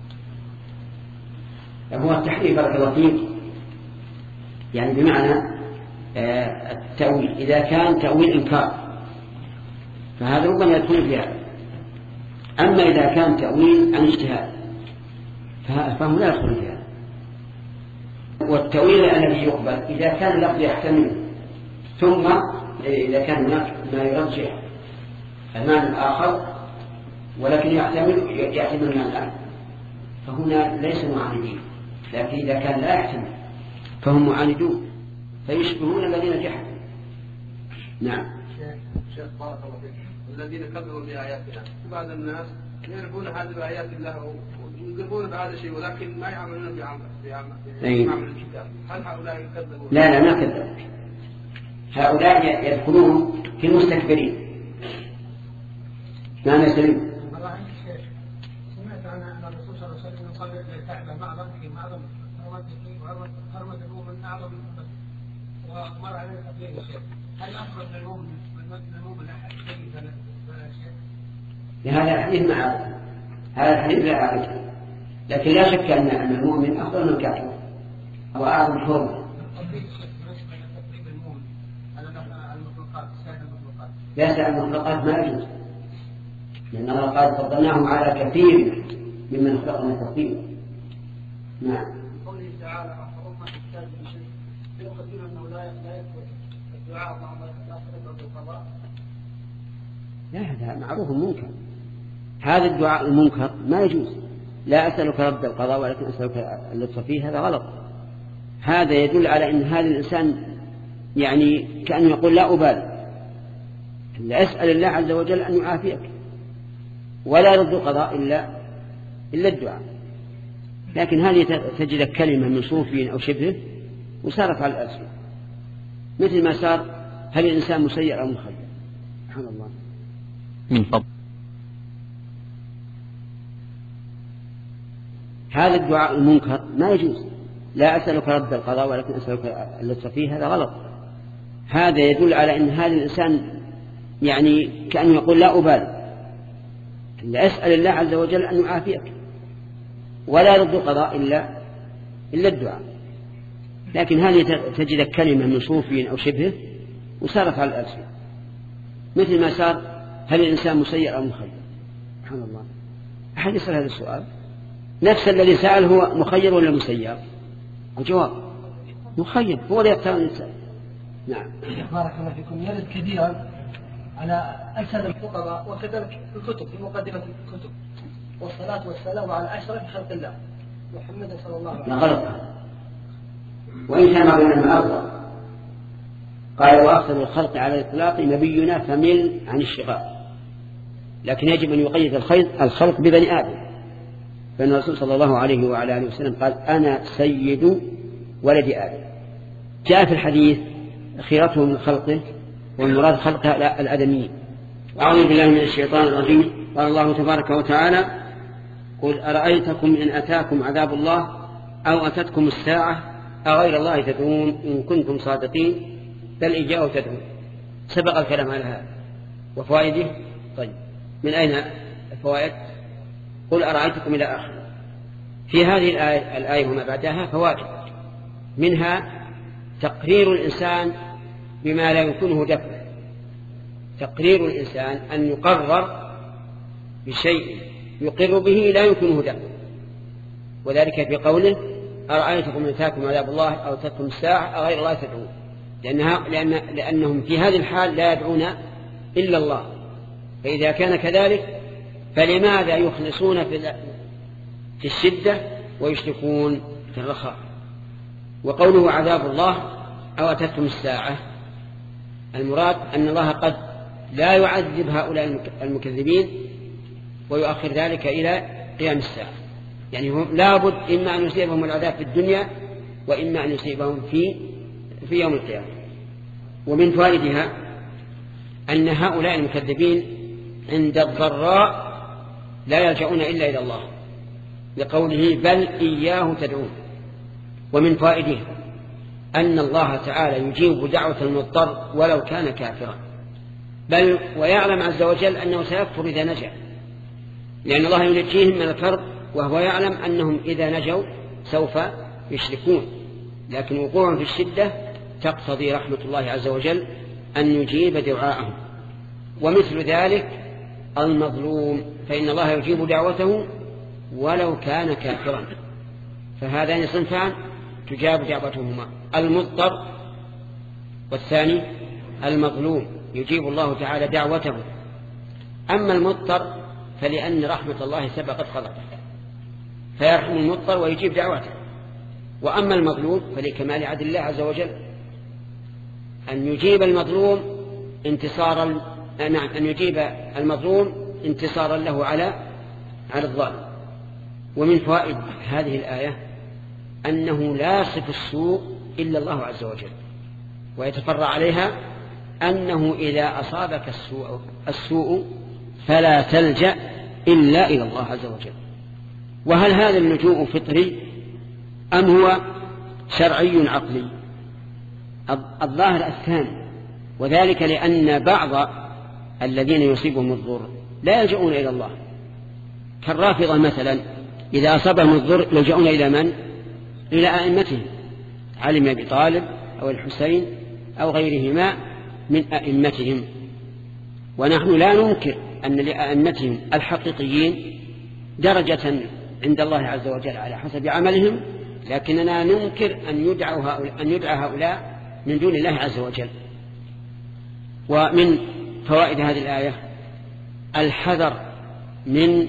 S1: هو التحريف بارك الله فيك يعني بمعنى آه التأويل. إذا كان تأويل إنكار فهذا ربما يدخل فيها، أما إذا كان تأويل عن اجتهاد فهو لا يدخل فيها. والتأويل الذي يقبل إذا كان اللفظ يحتمل ثم إذا كان هناك ما يرجح المعنى الآخر ولكن يحتمل يحتمل المعنى الآخر فهنا ليس معاندين، لكن إذا كان لا يحتمل فهم معاندون فيشبهون الذين جحدوا. نعم.
S7: شيخ بارك الله فيك الذين كذبوا بآياتنا بعض الناس يعرفون هذه بآيات الله ويقرون بهذا الشيء ولكن ما يعملون بعمل بعمل الكتاب. هل هؤلاء يكذبون؟
S1: لا لا ما كذبوا، هؤلاء يدخلون في المستكبرين. نعم يا سليم.
S4: سمعت عن الرسول صلى الله عليه وسلم قال لتعلم معظم معظم حرمته وحرمة المؤمن أعظم ومر عليه قبلين الشيخ هل أفضل من المؤمن من المؤمن أحد شيء فلا شيء؟
S1: لهذا الحديث مع هذا الحديث لا أعرف، لكن لا شك أن المؤمن أفضل من الكافر وأعظم حرمة. لا سأل المخلوقات ما يجوز لأن الله قال فضلناهم على كثير ممن خلقنا تفضيلا. نعم.
S6: قوله تعالى أمة تحتاج إلى شيء يقدر أنه لا يكفر الدعاء اللهم لا تقدر بالقضاء.
S1: لا هذا معروف منكر، هذا الدعاء المنكر ما يجوز. لا أسألك رد القضاء ولكن أسألك اللطف فيه، هذا غلط. هذا يدل على أن هذا الإنسان يعني كأنه يقول لا أبالي، لا أسأل الله عز وجل أن يعافيك ولا يرد القضاء إلا إلا الدعاء. لكن هذه تجد كلمة من صوفي أو شبهه وصارت على الألسنة مثل ما صار هل الإنسان مسير أو مخير. سبحان الله. هذا الدعاء المنكر ما يجوز. لا أسألك رد القضاء ولكن أسألك اللطف فيه، هذا غلط. هذا يدل على أن هذا الإنسان يعني كأنه يقول لا أبالي، لا أسأل الله عز وجل أن يعافيك، ولا يرد القضاء إلا إلا الدعاء. لكن هذه تجد كلمة من صوفي أو شبهه وصارت على الألسنة، مثل ما صار هل الإنسان مسير أو مخير؟ سبحان الله، أحد يسأل هذا السؤال؟ نفس الذي سأل هو مخير ولا مسير؟ الجواب مخير، هو اللي يختار الإنسان. نعم.
S6: بارك الله فيكم. يرد كثيرا على ألسنة الفقراء وكذلك في الكتب، في مقدمة الكتب، والصلاة والسلام على أشرف خلق الله محمد صلى الله عليه وسلم.
S1: غلط، وإن كان بينهما أفضل. قال وأفضل الخلق على الإطلاق نبينا فمل عن الشقاق، لكن يجب أن يقيد الخلق ببني آدم، فإن الرسول صلى الله عليه وعلى آله وسلم قال أنا سيد ولد آدم. جاء في الحديث خيرته من خلقه، والمراد خلق الآدميين. أعوذ بالله من الشيطان الرجيم. قال الله تبارك وتعالى قل أرأيتكم إن أتاكم عذاب الله أو أتتكم الساعة أغير الله تدعون إن كنتم صادقين بل إياه تدعون. سبق الكلام على هذا وفوائده. طيب من أين الفوائد؟ قل أرأيتكم إلى آخر. في هذه الآية, الآية وما بعدها فوائد، منها تقرير الإنسان بما لا يمكنه دفعه، تقرير الإنسان أن يقرر بشيء يقر به لا يمكنه دفعه، وذلك في قوله أرأيتكم إن أتاكم عذاب الله أو أتتكم الساعة أغير الله تدعون، لأنها لأن لأنهم في هذه الحال لا يدعون إلا الله. فإذا كان كذلك فلماذا يخلصون في الشدة ويشركون في الرخاء؟ وقوله عذاب الله أو أتتكم الساعة، المراد أن الله قد لا يعذب هؤلاء المكذبين ويؤخر ذلك إلى قيام الساعة، يعني هم لابد إما أن يصيبهم العذاب في الدنيا وإما أن يصيبهم في في يوم القيامة. ومن فوائدها أن هؤلاء المكذبين عند الضراء لا يلجؤون إلا إلى الله، لقوله بل إياه تدعون. ومن فوائدها أن الله تعالى يجيب دعوة المضطر ولو كان كافرا، بل ويعلم عز وجل أنه سيكفر إذا نجا، لأن الله ينجيهم من الكرب وهو يعلم أنهم إذا نجوا سوف يشركون، لكن وقوعهم في الشدة تقتضي رحمة الله عز وجل أن يجيب دعاءهم. ومثل ذلك المظلوم فإن الله يجيب دعوته ولو كان كافرا، فهذان صنفان تجاب دعوتهما، المضطر والثاني المظلوم يجيب الله تعالى دعوته. أما المضطر فلأن رحمة الله سبقت خلقه فيرحم المضطر ويجيب دعوته، وأما المظلوم فلكمال عدل الله عز وجل أن يجيب المظلوم انتصارا نعم أن يجيب المظلوم انتصارا له على على الظالم. ومن فوائد هذه الآية أنه لا يصف السوء إلا الله عز وجل، ويتفرع عليها أنه إذا أصابك السوء, السوء فلا تلجأ إلا إلى الله عز وجل. وهل هذا اللجوء فطري أم هو شرعي عقلي؟ الظاهر الثاني، وذلك لأن بعض الذين يصيبهم الضر لا يلجؤون إلى الله، كالرافضة مثلا إذا أصابهم الضر يلجؤون إلى من؟ إلى أئمتهم، علي بن أبي طالب أو الحسين أو غيرهما من أئمتهم. ونحن لا ننكر أن لأئمتهم الحقيقيين درجة عند الله عز وجل على حسب عملهم، لكننا ننكر أن يدعوا هؤلاء, أن يدعى هؤلاء من دون الله عز وجل. ومن فوائد هذه الآية الحذر من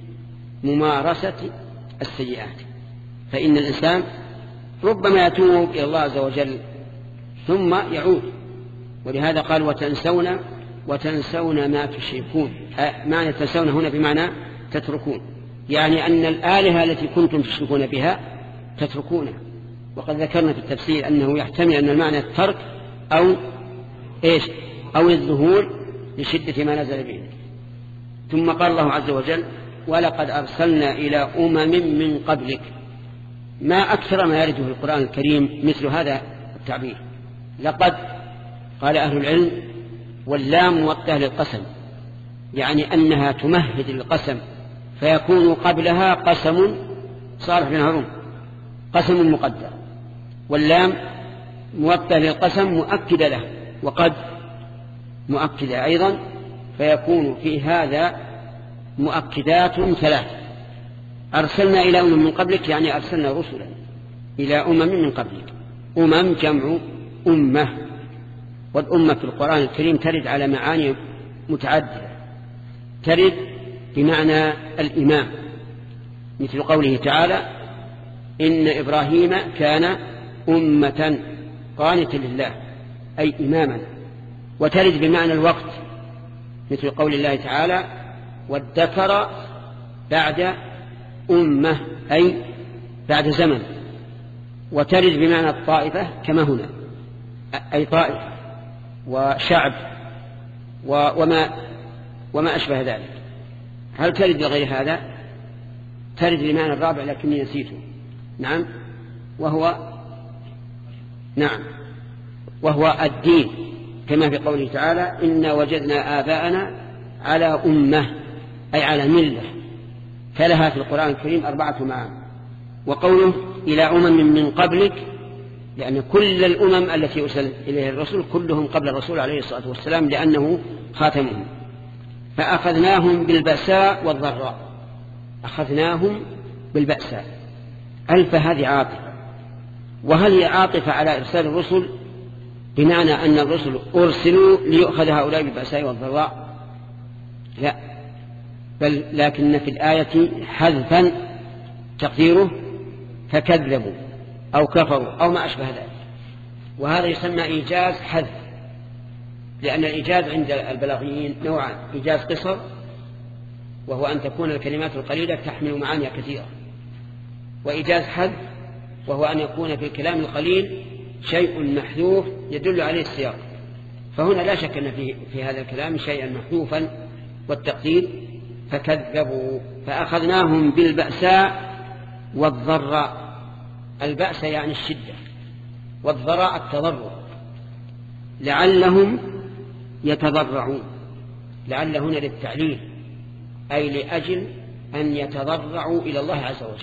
S1: ممارسة السيئات، فإن الإنسان ربما يتوب إلى الله عز وجل ثم يعود، ولهذا قال وتنسون وتنسون ما تشركون. معنى تنسون هنا بمعنى تتركون، يعني أن الآلهة التي كنتم تشركون بها تتركونها. وقد ذكرنا في التفسير أنه يحتمل أن المعنى الترك أو إيش أو الظهور لشدة ما نزل به. ثم قال الله عز وجل ولقد أرسلنا إلى أمم من قبلك. ما أكثر ما يرد في القرآن الكريم مثل هذا التعبير لقد. قال أهل العلم واللام موطئة للقسم، يعني أنها تمهد للقسم، فيكون قبلها قسم صالح بن هارون قسم مقدر، واللام موطئة للقسم مؤكدة له، وقد مؤكدة أيضا، فيكون في هذا مؤكدات ثلاث. أرسلنا إلى أمم من قبلك يعني أرسلنا رسلا إلى أمم من قبلك. أمم جمع أمة، والأمة في القرآن الكريم ترد على معاني متعددة. ترد بمعنى الإمام، مثل قوله تعالى إن إبراهيم كان أمة قانتا لله أي إماما. وترد بمعنى الوقت، مثل قول الله تعالى وادكر بعد أمة أي بعد زمن. وترد بمعنى الطائفة كما هنا أي طائفة وشعب وما, وما أشبه ذلك. هل ترد بغير هذا؟ ترد بمعنى الرابع لكني نسيته. نعم وهو نعم وهو الدين، كما في قوله تعالى إن وجدنا آباءنا على أمة أي على ملة. فلها في القرآن الكريم أربعة معاني. وقوله إلى أمم من قبلك لأن كل الأمم التي أرسل إليها الرسول كلهم قبل الرسول عليه الصلاة والسلام لأنه خاتمهم. فأخذناهم بالبأساء والضراء. أخذناهم بالبأساء ألف هذه عاطفة. وهل هي عاطفة على إرسال الرسل بمعنى أن الرسل أرسلوا ليؤخذ هؤلاء بالبأساء والضراء؟ لا، بل لكن في الآية حذفا تقديره فكذبوا أو كفروا أو ما أشبه ذلك. وهذا يسمى إيجاز حذف، لأن الإيجاز عند البلاغيين نوعان: إيجاز قصر وهو أن تكون الكلمات القليلة تحمل معاني كثيرة، وإيجاز حذف وهو أن يكون في الكلام القليل شيء محذوف يدل عليه السياق. فهنا لا شك أن في, في هذا الكلام شيئا محذوفا، والتقدير فكذبوا فأخذناهم بالبأساء والضراء. البأس يعني الشدة، والضراء التضرع، لعلهم يتضرعون. لعل هنا للتعليل أي لأجل أن يتضرعوا إلى الله عز وجل.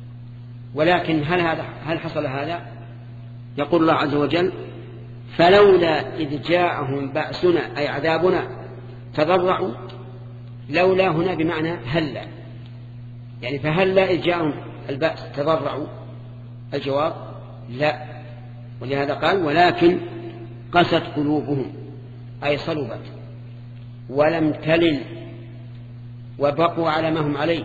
S1: ولكن هل, هذا هل حصل هذا؟ يقول الله عز وجل فلولا إذ جاءهم بأسنا أي عذابنا تضرعوا. لولا هنا بمعنى هلا، يعني فهلا إذ جاءهم البأس تضرعوا. الجواب لا، ولهذا قال ولكن قست قلوبهم أي صلبت ولم تلن وبقوا على ما هم عليه،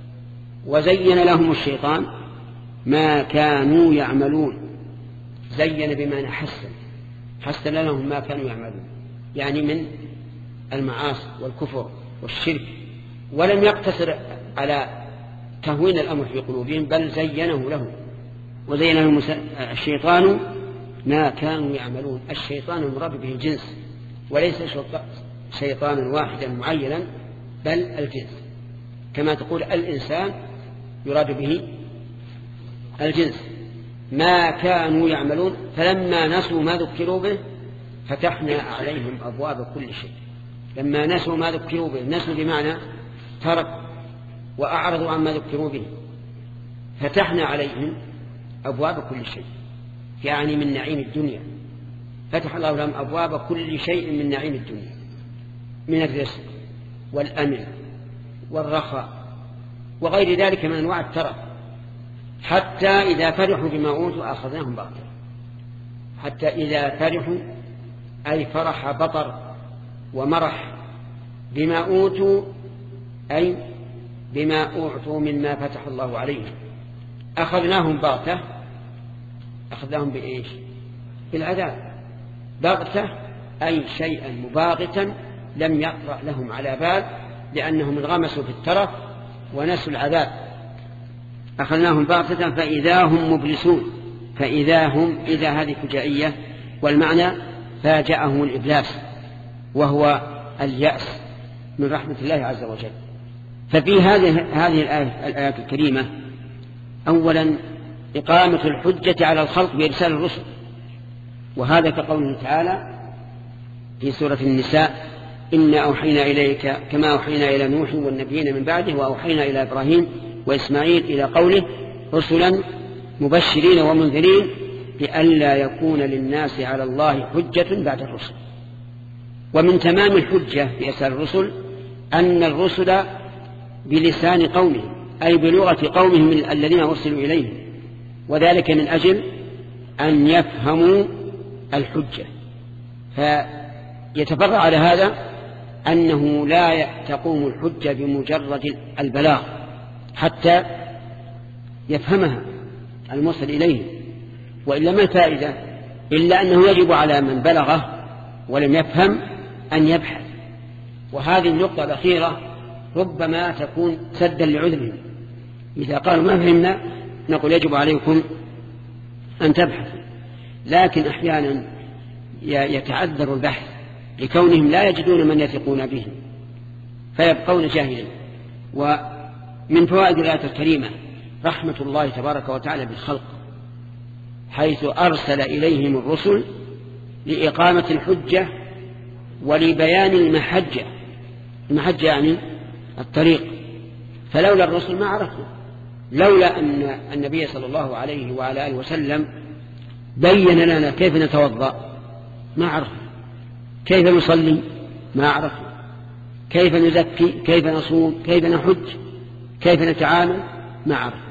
S1: وزين لهم الشيطان ما كانوا يعملون. زين بمعنى حسن، حسن لهم ما كانوا يعملون، يعني من المعاصي والكفر والشرك، ولم يقتصر على تهوين الأمر في قلوبهم بل زينه لهم. وزين لهم الشيطان ما كانوا يعملون. الشيطان المراد به الجنس، وليس شيطانا واحدا معينا بل الجنس، كما تقول الإنسان يراد به الجنس. ما كانوا يعملون فلما نسوا ما ذكروا به فتحنا عليهم أبواب كل شيء. لما نسوا ما ذكروا به، نسوا بمعنى ترك وأعرضوا عما ذكروا به، فتحنا عليهم أبواب كل شيء، يعني من نعيم الدنيا. فتح الله لهم أبواب كل شيء من نعيم الدنيا، من الرزق والأمن والرخاء وغير ذلك من أنواع الترف، حتى إذا فرحوا بما أوتوا أخذناهم بغتة. حتى إذا فرحوا أي فرح بطر ومرح بما أوتوا أي بما أعطوا مما فتح الله عليهم أخذناهم بغتة. أخذناهم بإيش؟ بالعذاب. بغتة أي شيئا مباغتا لم يقرأ لهم على بال، لأنهم انغمسوا في الترف ونسوا العذاب. أخذناهم بغتة فإذا هم مبلسون. فإذا هم، إذا هذه فجائية، والمعنى فاجأهم الإبلاس، وهو اليأس من رحمة الله عز وجل. ففي هذه هذه الآيات الكريمة أولا إقامة الحجة على الخلق بإرسال الرسل، وهذا كقوله تعالى في سورة النساء: إنا أوحينا إليك كما أوحينا إلى نوح والنبيين من بعده وأوحينا إلى إبراهيم وإسماعيل إلى قوله: رسلا مبشرين ومنذرين لئلا يكون للناس على الله حجة بعد الرسل. ومن تمام الحجة في إرسال الرسل أن الرسل بلسان قومهم، أي بلغة قومهم الذين أرسلوا إليهم، وذلك من أجل أن يفهموا الحجة. فيتفرع على هذا أنه لا تقوم الحجة بمجرد البلاغ حتى يفهمها المرسل إليه، وإلا ما الفائدة؟ إلا أنه يجب على من بلغه ولم يفهم أن يبحث. وهذه النقطة الأخيرة ربما تكون سدا لعذرهم، إذا قالوا ما فهمنا نقول يجب عليكم أن تبحثوا، لكن أحيانا يتعذر البحث لكونهم لا يجدون من يثقون به فيبقون جاهلين. ومن فوائد الآية الكريمة رحمة الله تبارك وتعالى بالخلق، حيث أرسل إليهم الرسل لإقامة الحجة ولبيان المحجة. المحجة يعني الطريق، فلولا الرسل ما عرفنا، لولا أن النبي صلى الله عليه وعلى آله وسلم بين لنا كيف نتوضأ ما عرفنا، كيف نصلي ما عرفنا، كيف نزكي، كيف نصوم، كيف نحج، كيف نتعامل ما عرفنا.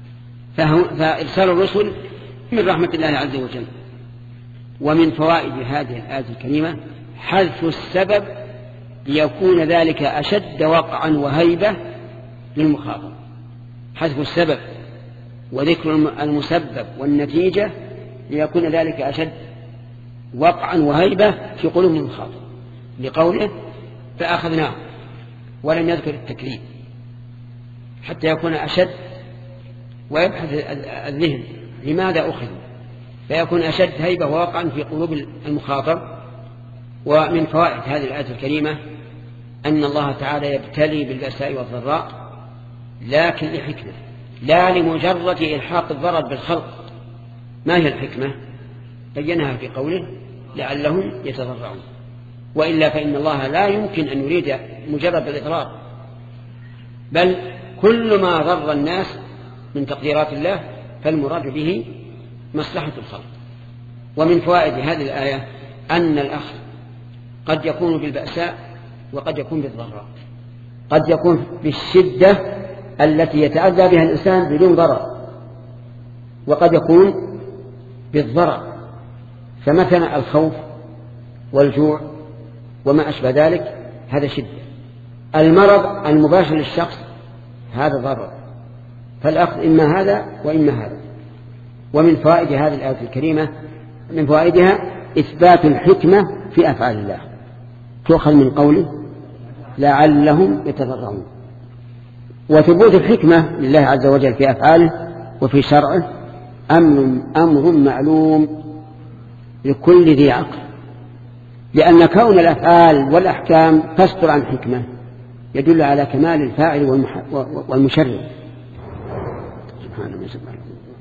S1: فإرسال الرسل من رحمة الله عز وجل. ومن فوائد هذه الآية الكريمة حذف السبب ليكون ذلك أشد وقعا وهيبة للمخاطب، حذف السبب وذكر المسبب والنتيجة ليكون ذلك أشد وقعا وهيبة في قلوب المخاطب، لقوله فأخذناه، ولم يذكر التكليف حتى يكون أشد ويبحث الذهن لماذا أخذ، فيكون أشد هيبة ووقعا في قلوب المخاطب. ومن فوائد هذه الآية الكريمة أن الله تعالى يبتلي بالبأساء والضراء لكن لحكمة، لا لمجرد إلحاق الضرر بالخلق. ما هي الحكمة؟ بينها في قوله لعلهم يتضرعون، وإلا فإن الله لا يمكن أن يريد مجرد الإضرار، بل كل ما ضر الناس من تقديرات الله فالمراد به مصلحة الخلق. ومن فوائد هذه الآية أن الأخذ قد يكون بالبأساء وقد يكون بالضراء، قد يكون بالشدة التي يتأذى بها الإنسان بدون ضرر، وقد يكون بالضرر، فمثلا الخوف والجوع وما أشبه ذلك هذا شدة. المرض المباشر للشخص هذا ضرر، فالأخذ إما هذا وإما هذا. ومن فوائد هذه الآية الكريمة من فوائدها إثبات الحكمة في أفعال الله، تؤخذ من قوله لعلهم يتضرعون. وثبوت الحكمة لله عز وجل في أفعاله وفي شرعه أمر, أمر معلوم لكل ذي عقل، لأن كون الأفعال والأحكام تصدر عن حكمة يدل على كمال الفاعل والمشرع، سبحانه وتعالى،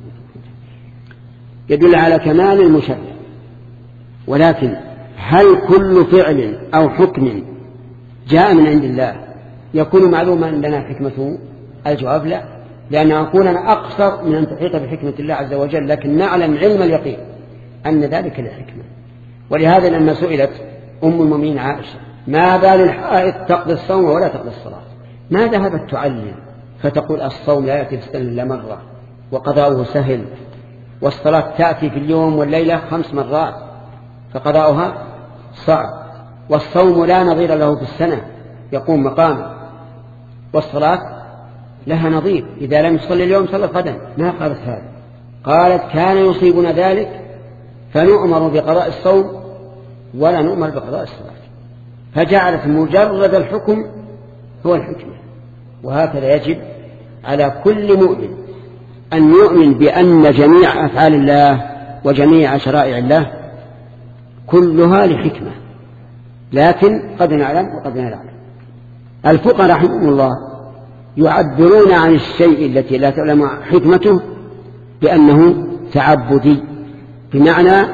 S1: يدل على كمال المشرع. ولكن هل كل فعل أو حكم جاء من عند الله يكون معلوما لنا حكمته؟ الجواب لا، لأن عقولنا أقصر من أن تحيط بحكمة الله عز وجل، لكن نعلم علم اليقين أن ذلك لحكمة. ولهذا لما سئلت أم المؤمنين عائشة ما بال الحائض تقضي الصوم ولا تقضي الصلاة، ما ذهبت تعلم فتقول الصوم لا يأتي في السنة إلا مرة وقضاؤه سهل، والصلاة تأتي في اليوم والليلة خمس مرات فقضاؤها صعب، والصوم لا نظير له في السنة يقوم مقامه، والصلاة لها نظير إذا لم يصلي اليوم صلى غدا. ما قالت هذا، قالت كان يصيبنا ذلك فنؤمر بقضاء الصوم ولا نؤمر بقضاء الصلاة، فجعلت مجرد الحكم هو الحكمة. وهكذا يجب على كل مؤمن أن يؤمن بأن جميع أفعال الله وجميع شرائع الله كلها لحكمة، لكن قد نعلم وقد لا نعلم. الفقهاء رحمهم الله يعبرون عن الشيء التي لا تعلم حكمته بأنه تعبدي، بمعنى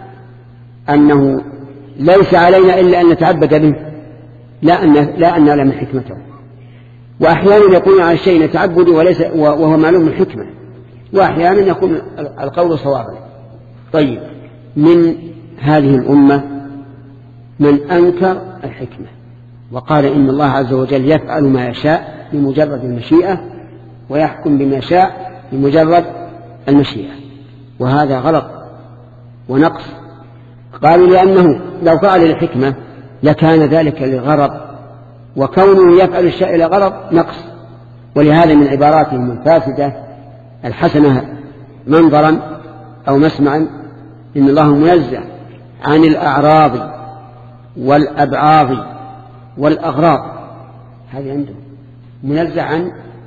S1: أنه ليس علينا إلا أن نتعبد به، لا أن لا أن نعلم حكمته. وأحيانا يكون على الشيء تعبدي وليس وهو معلوم الحكمة، وأحيانا يكون القول صوابا. طيب، من هذه الأمة من أنكر الحكمة وقال إن الله عز وجل يفعل ما يشاء بمجرد المشيئة ويحكم بما شاء بمجرد المشيئة، وهذا غلط ونقص. قالوا لأنه لو فعل الحكمة لكان ذلك للغرض، وكونه يفعل الشيء لغرض نقص. ولهذا من عباراتهم الفاسدة الحسنة منظرا أو مسمعا إن الله منزه عن الأعراض والأبعاض والأغراض. هذه عنده منزه عن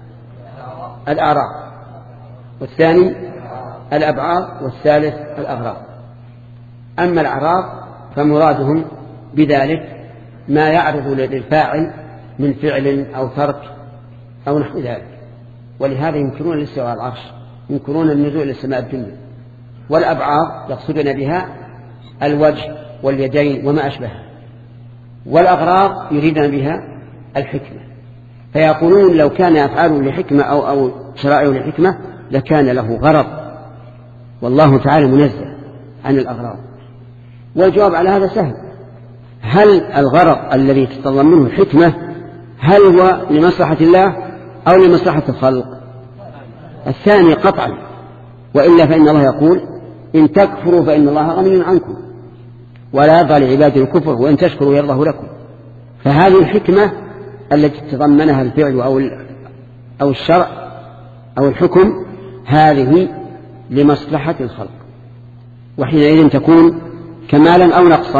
S1: الأعراض، والثاني الأبعاض، والثالث الأغراض. أما الأعراض فمرادهم بذلك ما يعرض للفاعل من فعل أو ترك أو نحو ذلك. ولهذا ينكرون الاستواء على العرش، ينكرون النزول إلى السماء الدنيا. والأبعاض يقصدون بها الوجه واليدين وما أشبهها، والأغراض يريدون بها الحكمة. فيقولون لو كان أفعاله لحكمة أو, أو شرائعه لحكمة لكان له غرض، والله تعالى منزه عن الأغراض. والجواب على هذا سهل: هل الغرض الذي تتضمنه الحكمة هل هو لمصلحة الله أو لمصلحة الخلق؟ الثاني قطعا، وإلا فإن الله يقول إن تكفروا فإن الله غني عنكم ولا يرضى لعباده الكفر وإن تشكروا يرضه لكم. فهذه الحكمة التي تضمنها الفعل أو أو الشرع أو الحكم هذه لمصلحة الخلق، وحينئذ تكون كمالا أو نقصا؟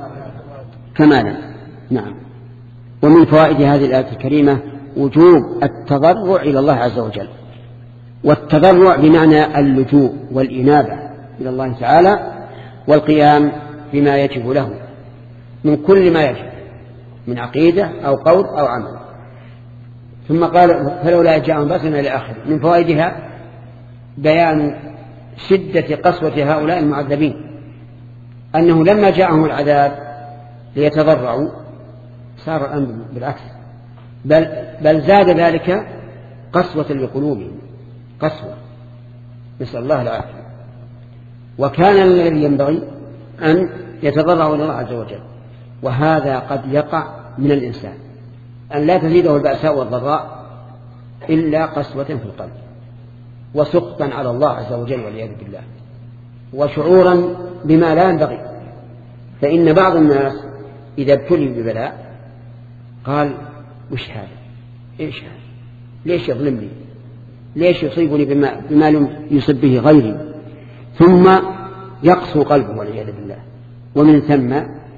S1: كمالا. نعم. ومن فوائد هذه الآية الكريمة وجوب التضرع إلى الله عز وجل، والتضرع بمعنى اللجوء والإنابة إلى الله تعالى والقيام بما يجب له من كل ما يجب من عقيدة أو قول أو عمل. ثم قال فلولا جاءهم بأسنا إلى آخره. من فوائدها بيان شدة قسوة هؤلاء المعذبين، أنه لما جاءهم العذاب ليتضرعوا صار الأمر بالعكس، بل, بل زاد ذلك قسوة لقلوبهم، قسوة، نسأل الله العافية. وكان الذي ينبغي أن يتضرعوا إلى الله عز وجل، وهذا قد يقع من الإنسان أن لا تزيده البأساء والضراء إلا قسوة في القلب وسخطا على الله عز وجل والعياذ بالله، وشعورا بما لا ينبغي. فإن بعض الناس إذا ابتلي ببلاء قال وش هذا؟ إيش هذا؟ ليش يظلمني؟ ليش يصيبني بما, بما لم يصب به غيري؟ ثم يقسو قلبه والعياذ بالله. ومن ثم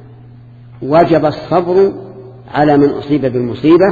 S1: وجب الصبر على من أصيب بالمصيبة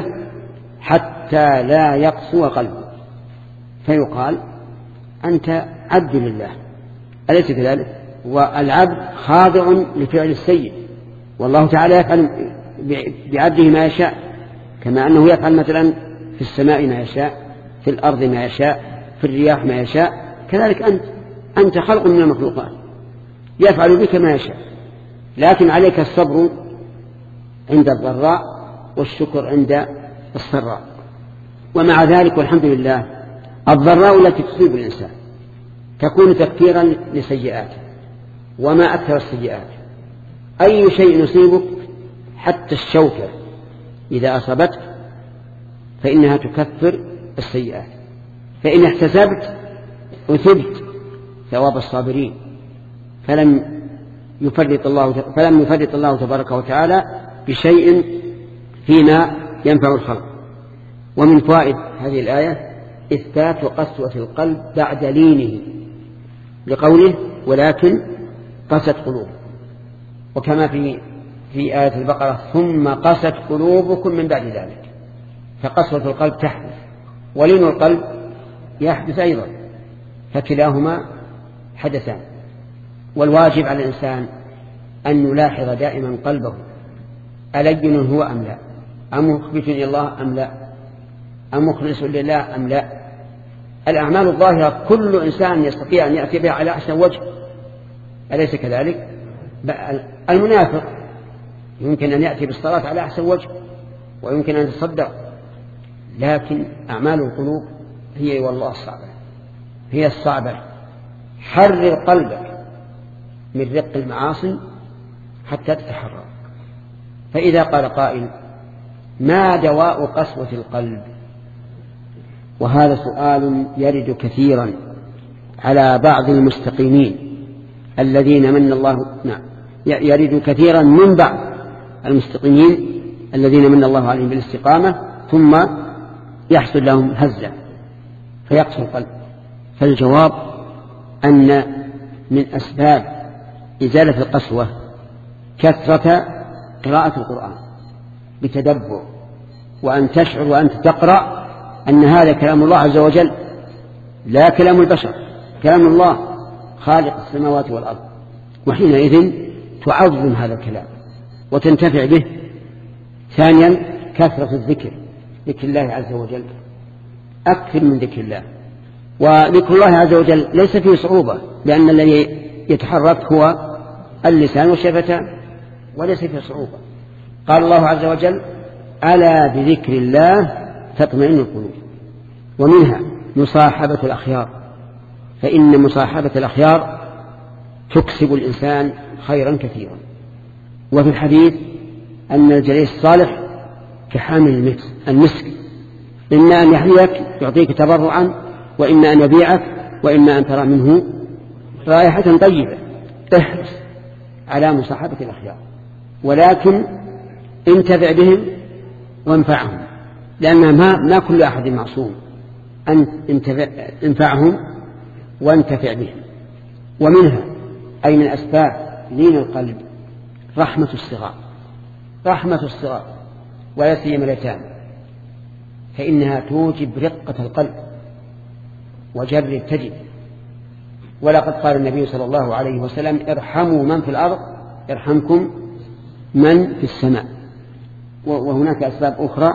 S1: حتى لا يقسو قلبه، فيقال أنت عبد لله، أليس كذلك؟ والعبد خاضع لفعل السيد، والله تعالى يفعل بعبده ما يشاء، كما أنه يفعل مثلا في السماء ما يشاء، في الأرض ما يشاء، في الرياح ما يشاء، كذلك أنت أنت خلق من المخلوقات يفعل بك ما يشاء، لكن عليك الصبر عند الضراء والشكر عند السراء. ومع ذلك والحمد لله الضراء التي تصيب الإنسان تكون تكفيرا لسيئاته، وما أكثر السيئات. أي شيء يصيبك حتى الشوكة إذا أصابتك فإنها تكفر السيئات. فإن احتسبت أثبت ثواب الصابرين، فلم يفرط الله فلم يفرط الله تبارك وتعالى بشيء فيما ينفع الخلق. ومن فوائد هذه الآية إثبات قسوة القلب بعد لينه، لقوله ولكن قست قلوب. وكما في في آية البقرة ثم قست قلوبكم من بعد ذلك، فقسوة القلب تحدث ولين القلب يحدث أيضا، فكلاهما حدثان. والواجب على الإنسان أن يلاحظ دائما قلبه ألين هو أم لا، أم مخبت إلى الله أم لا. أمخلص لله أم لا. الأعمال الظاهرة كل إنسان يستطيع أن يأتي بها على أحسن وجه، أليس كذلك؟ المنافق يمكن أن يأتي بالصلاة على أحسن وجه ويمكن أن يتصدق، لكن أعمال القلوب هي والله الصعبة، هي الصعبة. حرر قلبك من رق المعاصي حتى تتحرر. فإذا قال قائل ما دواء قسوة القلب؟ وهذا سؤال يرد كثيرا على بعض المستقيمين الذين من الله نعم يرد كثيرا من بعض المستقيمين الذين من الله عليهم بالاستقامة ثم يحصل لهم هزة فيقسو القلب. فالجواب أن من أسباب إزالة القسوة كثرة قراءة القرآن بتدبر، وأن تشعر وأنت تقرأ أن هذا كلام الله عز وجل لا كلام البشر، كلام الله خالق السماوات والأرض، وحينئذ تعظم هذا الكلام وتنتفع به. ثانيا كثرة الذكر، ذكر الله عز وجل أكثر من ذكر الله. وذكر الله عز وجل ليس فيه صعوبة، لأن الذي يتحرك هو اللسان والشفتان وليس فيه صعوبة. قال الله عز وجل ألا بذكر الله تطمئن القلوب. ومنها مصاحبة الأخيار، فإن مصاحبة الأخيار تكسب الإنسان خيرا كثيرا. وفي الحديث أن الجليس الصالح كحامل المسك، إما أن يحذيك يعطيك تبرعا، وإما أن يبيعك، وإما أن ترى منه رائحة طيبة. احرص على مصاحبة الأخيار، ولكن انتفع بهم وانفعهم، لأن ما, ما كل أحد معصوم. أن انفعهم وانتفع بهم. ومنها أي من أسباب لين القلب رحمة الصغار، رحمة الصغار ولا سيما اليتامى، فإنها توجب رقة القلب. وجرب تجد. ولقد قال النبي صلى الله عليه وسلم ارحموا من في الأرض يرحمكم من في السماء. وهناك أسباب أخرى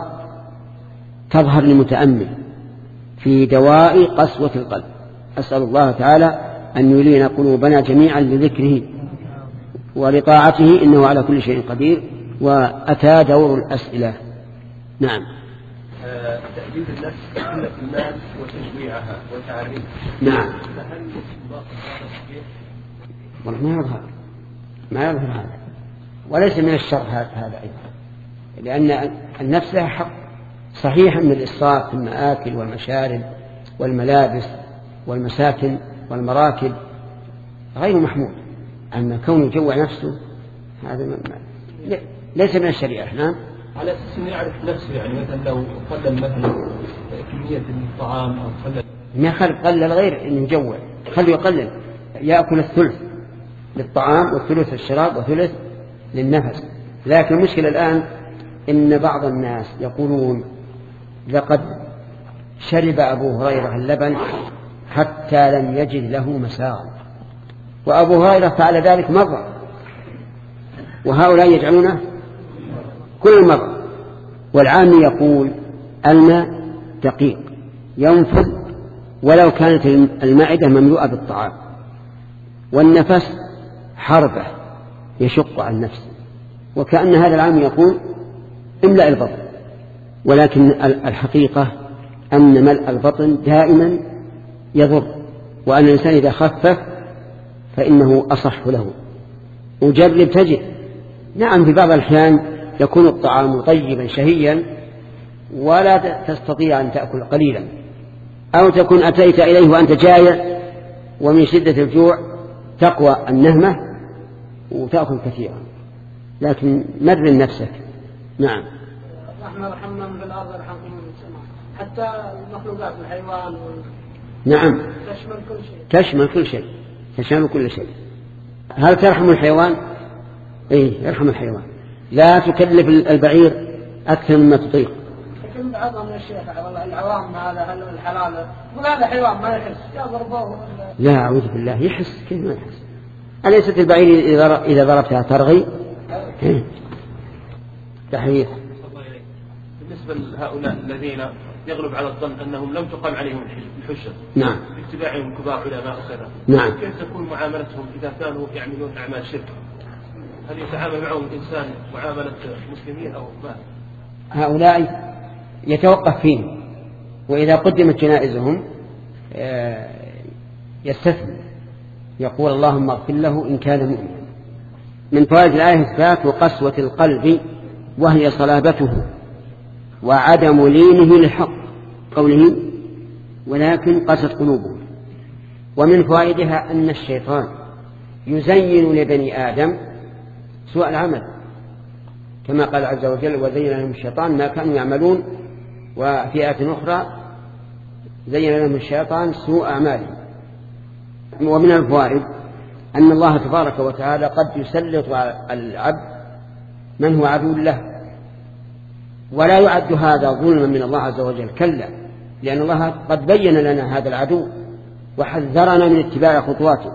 S1: تظهر للمتأمل في دواء قسوة القلب. أسأل الله تعالى أن يلين قلوبنا جميعا لذكره ولطاعته، إنه على كل شيء قدير. وأتى دور الأسئلة. نعم.
S8: تأديب النفس قلة المال وتجويعها وتعريفها.
S1: نعم. والله ما يظهر ما يظهر هذا، وليس من الشر هذا أيضا، لأن النفس لها حق صحيح من الإسراف في المآكل والمشارب والملابس والمساكن والمراكب غير محمود. أما كونه يجوع نفسه هذا ليس من الشريعة. نعم.
S8: على أساس أنه يعرف نفسه، يعني مثلا لو قلل مثلا كمية الطعام أو قلل
S1: ما خلق قلل غير أنه يجوع، خليه يقلل، يأكل الثلث للطعام والثلث للشراب وثلث للنفس. لكن المشكلة الآن إن بعض الناس يقولون لقد شرب أبو هريرة اللبن حتى لم يجد له مساغا، وأبو هريرة فعل ذلك مرة، وهؤلاء يجعلونه كل مرة. والعام يقول الماء دقيق ينفذ ولو كانت المعدة مملوءة بالطعام، والنفس حربة يشق عن نفسه، وكأن هذا العام يقول املأ البطن. ولكن الحقيقة أن ملء البطن دائما يضر، وأن الإنسان إذا خفف فإنه أصح له. وجرب تجد. نعم في بعض الأحيان يكون الطعام طيبا شهيا ولا تستطيع أن تأكل قليلا، أو تكون أتيت إليه وأنت جائع ومن شدة الجوع تقوى النهمة وتأكل كثيرا، لكن مرن نفسك. نعم.
S6: رحمة رحمنا من الأرض رحمكم من السماء، حتى المخلوقات الحيوان وال...
S1: نعم
S6: تشمل كل شيء.
S1: تشمل كل شيء تشمل كل شيء. هل ترحم الحيوان؟ إيه يرحم الحيوان. لا تكلف البعير أكثر مما تطيق.
S6: لكن بعضهم من الشيخ العوام هذا هل الحلال وهذا حيوان ما يحس يضربوه.
S1: لا أعوذ بالله يحس، كيف ما يحس؟ أليست البعير إذا ضربتها ترغي؟ تحريف.
S8: بالنسبة لهؤلاء الذين يغلب على الظن أنهم لم تقام عليهم الحجة
S1: نعم
S8: باتباعهم كبار علماء وكذا،
S1: نعم.
S8: كيف تكون معاملتهم إذا كانوا يعملون أعمال شرك؟ هل يتعامل معهم الإنسان معاملة مسلمين أو ما؟
S1: هؤلاء يتوقف فيهم، وإذا قدمت جنائزهم يستثني يقول اللهم اغفر له إن كان مؤمنا. من فوائد الآية إثبات قسوة القلب وهي صلابته وعدم لينه للحق قوله ولكن قست قلوبهم. ومن فوائدها أن الشيطان يزين لبني آدم سوء العمل كما قال عز وجل وزين لهم الشيطان ما كانوا يعملون، وفي آية أخرى زين لهم الشيطان سوء أعمالهم. ومن الفوائد أن الله تبارك وتعالى قد يسلط على العبد من هو عدو له، ولا يعد هذا ظلما من الله عز وجل، كلا، لأن الله قد بين لنا هذا العدو وحذرنا من اتباع خطواته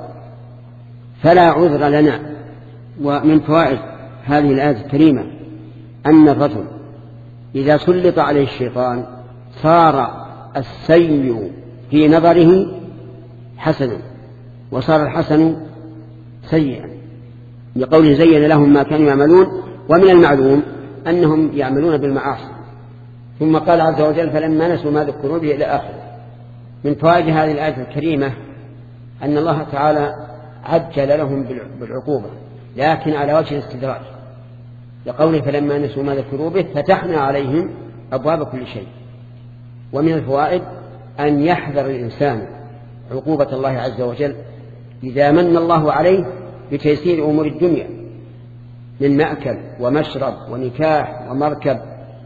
S1: فلا عذر لنا. ومن فوائد هذه الآية الكريمة أن الرجل إذا سلط عليه الشيطان صار السيء في نظره حسنا وصار الحسن سيئا، لقوله زين لهم ما كانوا يعملون. ومن المعلوم أنهم يعملون بالمعاصي. ثم قال عز وجل فلما نسوا ما ذكروا به إلى آخره. من فوائد هذه الآية الكريمة أن الله تعالى عجل لهم بالعقوبة لكن على وجه الاستدراج، لقوله فلما نسوا ما ذكروا به فتحنا عليهم أبواب كل شيء. ومن الفوائد أن يحذر الإنسان عقوبة الله عز وجل إذا من الله عليه بتيسير أمور الدنيا من مأكل ومشرب ونكاح ومركب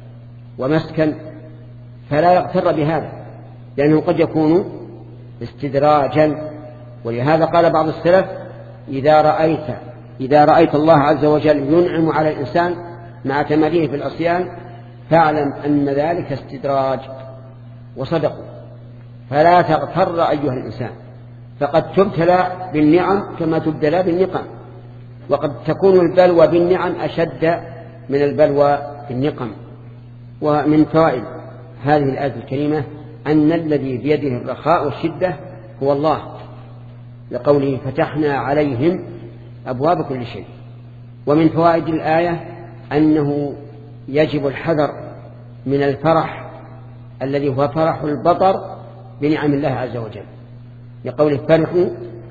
S1: ومسكن، فلا يغتر بهذا لأنه قد يكون استدراجا. ولهذا قال بعض السلف إذا رأيت إذا رأيت الله عز وجل ينعم على الإنسان مع تماديه في العصيان فاعلم أن ذلك استدراج، وصدقوا. فلا تغتر أيها الإنسان، فقد تبتلى بالنعم كما تبتلى بالنقم، وقد تكون البلوى بالنعم أشد من البلوى بالنقم. ومن فوائد هذه الآية الكريمة أن الذي بيده الرخاء والشدة هو الله، لقوله فتحنا عليهم أبواب كل شيء. ومن فوائد الآية أنه يجب الحذر من الفرح الذي هو فرح البطر بنعم الله عز وجل، لقوله فرحوا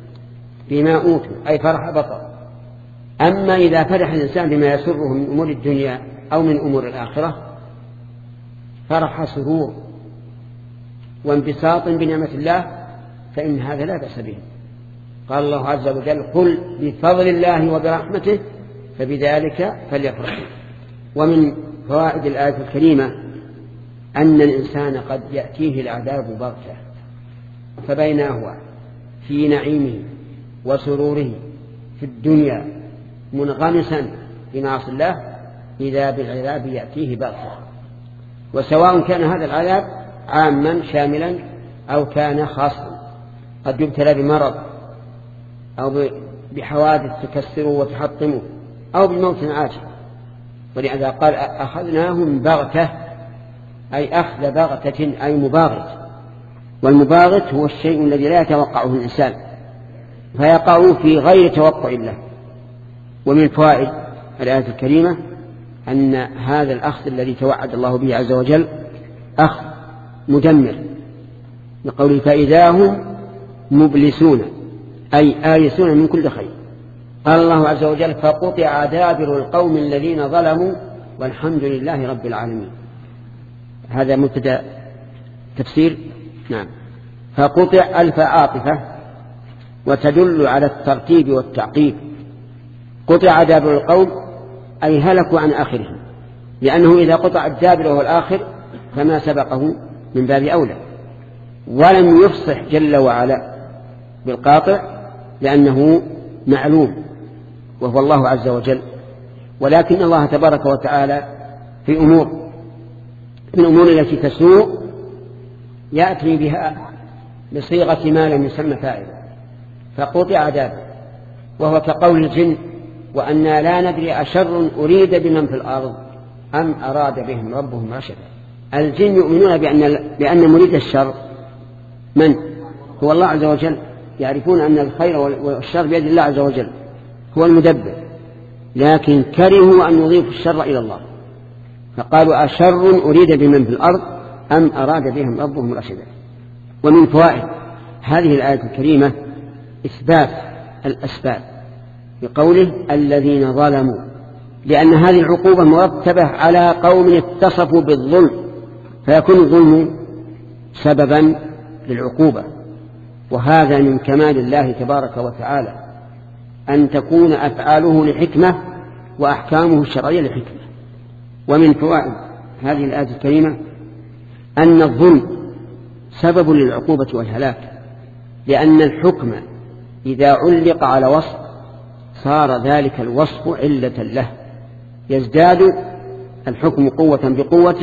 S1: بما أوتوا أي فرح بطر. أما إذا فرح الإنسان بما يسره من أمور الدنيا أو من أمور الآخرة فرح سرور وانبساط بنعمة الله فإن هذا لا بأس به. قال الله عز وجل قل بفضل الله وبرحمته فبذلك فليفرحوا. ومن فوائد الآية الكريمة أن الإنسان قد يأتيه العذاب بغتة فبين هو في نعيمه وسروره في الدنيا منغمسا بمعاصي الله إذا بالعذاب يأتيه بغتة، وسواء كان هذا العذاب عاما شاملا أو كان خاصا، قد يبتلى بمرض أو بحوادث تكسره وتحطمه أو بموت عاجل. ولهذا قال أخذناهم بغتة أي أخذ بغتة أي مباغت، والمباغت هو الشيء الذي لا يتوقعه الإنسان فيقع في غير توقع الله. ومن فوائد الآية الكريمة أن هذا الأخذ الذي توعد الله به عز وجل أخذ مدمر، لقوله فإذا هم مبلسون أي آيسون من كل خير. قال الله عز وجل فقطع دابر القوم الذين ظلموا والحمد لله رب العالمين. هذا مبتدأ تفسير. نعم. فقطع ألف عاطفة وتدل على الترتيب والتعقيب. قطع دابر القوم أي هلكوا عن آخرهم، لأنه إذا قطع الدابر وهو الآخر فما سبقه من باب أولى. ولم يفصح جل وعلا بالقاطع لأنه معلوم وهو الله عز وجل، ولكن الله تبارك وتعالى في أمور من الأمور التي تسوء يأتي بها بصيغة ما لم يسمى فاعلا، فقطع دابر، وهو كقول الجن وأنا لا ندري أشر أريد بمن في الأرض أم أراد بهم ربهم رشدا. الجن يؤمنون بأن, بأن مريد الشر من هو الله عز وجل، يعرفون أن الخير والشر بيد الله عز وجل هو المدبر، لكن كرهوا أن يضيفوا الشر إلى الله، فقالوا أشر أريد بمن في الأرض أم أراد بهم ربهم رشدا. ومن فوائد هذه الآية الكريمة إثبات الأسباب بقوله الذين ظلموا، لأن هذه العقوبة مرتبة على قوم اتصفوا بالظلم، فيكون الظلم سببا للعقوبة. وهذا من كمال الله تبارك وتعالى أن تكون أفعاله لحكمة وأحكامه الشرعية لحكمة. ومن فوائد هذه الآية الكريمة أن الظلم سبب للعقوبة والهلاك، لأن الحكم إذا علق على وصف صار ذلك الوصف علة له، يزداد الحكم قوة بقوته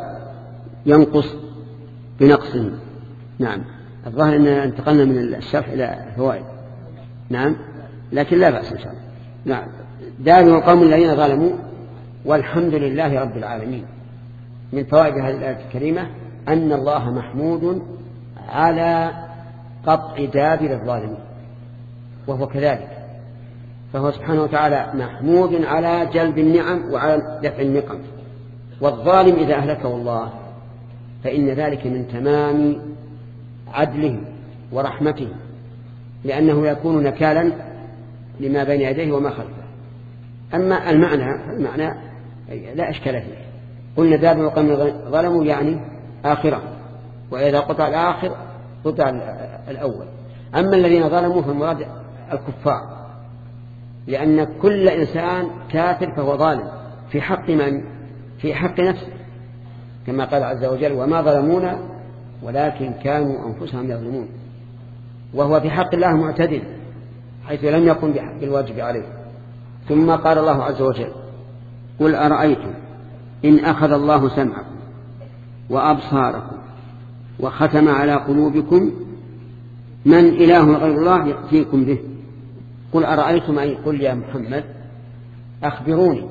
S1: وينقص بنقصه. نعم، الظاهر أن انتقلنا من الشرح إلى الفوائد. نعم، لكن لا بأس إن شاء الله. نعم، دائما القوم الذين ظلموا والحمد لله رب العالمين. من فوائد هذه الآية الكريمة أن الله محمود على قطع دابر الظالمين، وهو كذلك، فهو سبحانه وتعالى محمود على جلب النعم وعلى دفع النقم. والظالم إذا أهلكه الله فإن ذلك من تمام عدله ورحمته، لأنه يكون نكالا لما بين يديه وما خلفه. أما المعنى فالمعنى لا أشكال فيه، قلنا دابر وقوم ظلموا يعني آخرة، وإذا قطع الآخر قطع الأول. أما الذين ظلموا فالمراد الكفار، لأن كل إنسان كافر فهو ظالم في حق من؟ في حق نفسه، كما قال عز وجل وما ظلمونا ولكن كانوا أنفسهم يظلمون. وهو في حق الله معتدل حيث لم يقم بالواجب عليه. ثم قال الله عز وجل قل أرأيتم إن أخذ الله سمعكم وأبصاركم وختم على قلوبكم من إله غير الله يأتيكم به. قل أرأيتم، أي قل يا محمد أخبروني،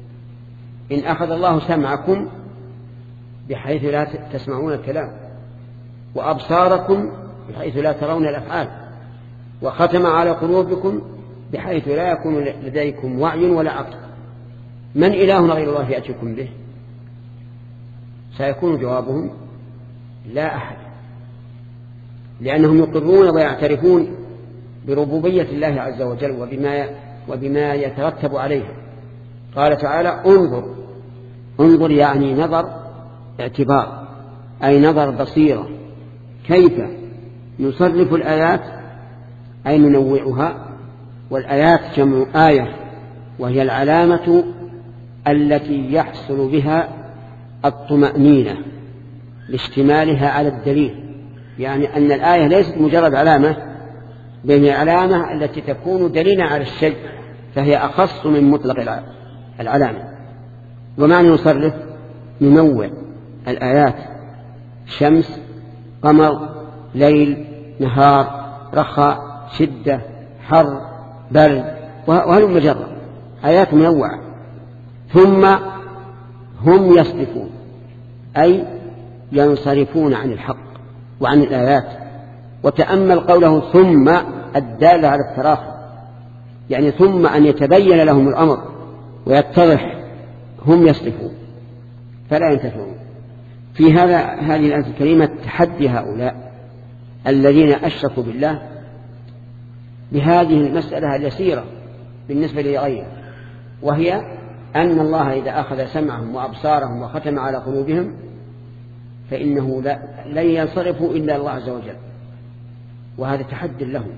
S1: إن أخذ الله سمعكم بحيث لا تسمعون الكلام، وأبصاركم بحيث لا ترون الأفعال، وختم على قلوبكم بحيث لا يكون لديكم وعي ولا عقل، من إله غير الله يأتيكم به؟ سيكون جوابهم لا أحد، لأنهم يقرون ويعترفون بربوبية الله عز وجل وبما, وبما يترتب عليها. قال تعالى انظر، انظر يعني نظر اعتبار، أي نظر بصيرة، كيف نصرف الآيات أي ننوعها. والآيات جمع آية، وهي العلامة التي يحصل بها الطمأنينة لاشتمالها على الدليل، يعني أن الآية ليست مجرد علامة، بل هي علامة التي تكون دليلا على الشيء، فهي أخص من مطلق العلامة. ومعنى نصرف ننوع الآيات، شمس، قمر، ليل، نهار، رخاء، شدة، حر، برد، وهل مجرد آيات منوعة. ثم هم يصرفون أي ينصرفون عن الحق وعن الآيات. وتأمل قوله ثم الدالة على التراخي، يعني ثم أن يتبين لهم الأمر ويتضح، هم يصرفون فلا ينتفعون. في هذا هذه الآية الكريمة تحدي هؤلاء الذين أشركوا بالله بهذه المسألة اليسيرة بالنسبة لغيره، وهي أن الله إذا أخذ سمعهم وأبصارهم وختم على قلوبهم فإنه لن ينصرفوا إلا الله عز وجل، وهذا تحدي لهم.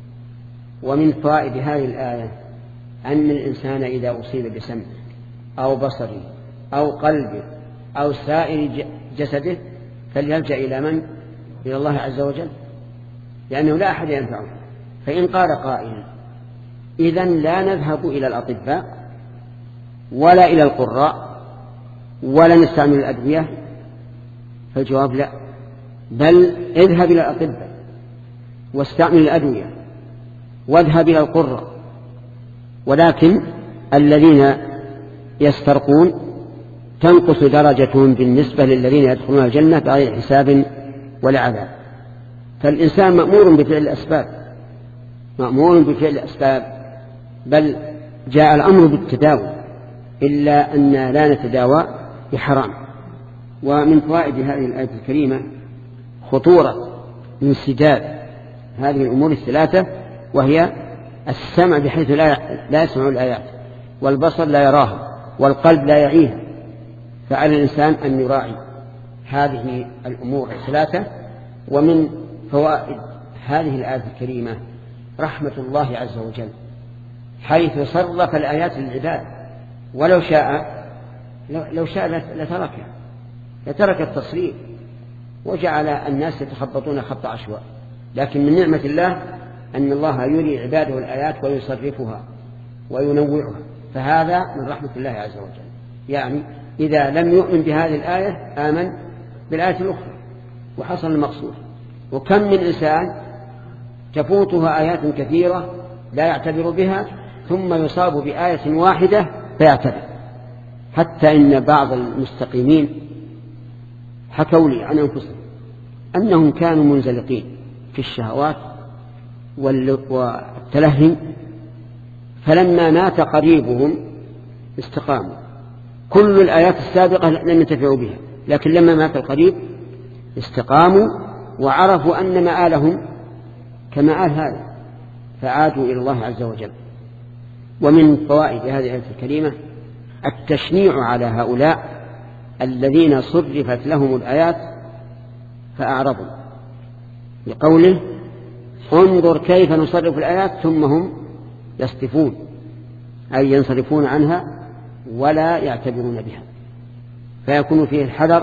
S1: ومن فوائد هذه الآية أن الإنسان إذا أصيب بسمع أو بصري أو قلبه أو سائر جسده فليلجأ إلى من؟ إلى الله عز وجل، لأنه لا أحد ينفعه. فإن قال قائل إذن لا نذهب إلى الأطباء ولا إلى القراء ولا نستعمل الأدوية، فالجواب لا، بل اذهب إلى الأطباء واستعمل الأدوية واذهب إلى القراء. ولكن الذين يسترقون تنقص درجتهم بالنسبة للذين يدخلون الجنة بغير حساب ولا عذاب. فالإنسان مأمور بفعل الأسباب، مأمور بفعل الأسباب، بل جاء الأمر بالتداوي، إلا أن لا نتداوى بحرام. ومن فوائد هذه الآية الكريمة خطورة انسداد هذه الأمور الثلاثة، وهي السمع بحيث لا لا يسمع الآيات، والبصر لا يراها، والقلب لا يعيها. فعلى الإنسان أن يراعي هذه الأمور الثلاثة. ومن فوائد هذه الآية الكريمة رحمة الله عز وجل، حيث صرف الآيات للعباد، ولو شاء لو شاء لتركها لترك التصريف وجعل الناس يتخبطون خبط عشواء. لكن من نعمة الله أن الله يري عباده الآيات ويصرفها وينوعها، فهذا من رحمة الله عز وجل. يعني إذا لم يؤمن بهذه الآية آمن بالآية الأخرى وحصل المقصود. وكم من إنسان تفوتها آيات كثيرة لا يعتبر بها، ثم يصاب بآية واحدة فيعتبر. حتى إن بعض المستقيمين حكوا لي عن أنفسهم أنهم كانوا منزلقين في الشهوات والتلهي، فلما مات قريبهم استقاموا. كل الآيات السابقة لم ينتفعوا بها، لكن لما مات القريب استقاموا وعرفوا أن مآلهم كمآل هذا، فعادوا إلى الله عز وجل. ومن فوائد هذه الآية الكريمة التشنيع على هؤلاء الذين صرفت لهم الآيات فأعرضوا، لقوله انظر كيف نصرف الآيات ثم هم يصطفون، أي ينصرفون عنها ولا يعتبرون بها. فيكون فيه الحذر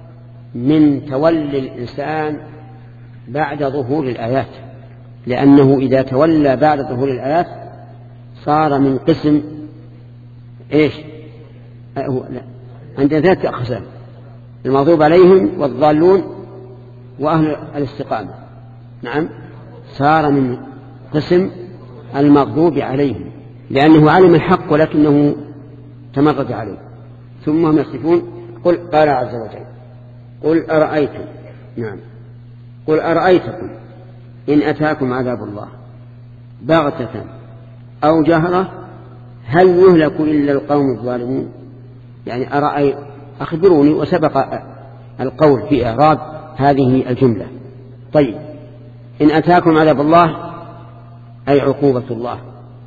S1: من تولي الإنسان بعد ظهور الآيات، لأنه إذا تولى بعد ظهور الآيات صار من قسم إيش لا. عندنا ثلاثة أقسام: المغضوب عليهم والضالون وأهل الاستقامة. نعم، صار من قسم المغضوب عليهم لأنه علم الحق ولكنه تمرد عليه، ثم هم يصفون. قل قال عز وجل قل أرأيتم نعم قل أرأيتكم إن أتاكم عذاب الله بغتة أو جهرة هل يهلك إلا القوم الظالمون. يعني أرأي أخبروني، وسبق القول في إعراب هذه الجملة. طيب، إن أتاكم عذاب الله أي عقوبة الله،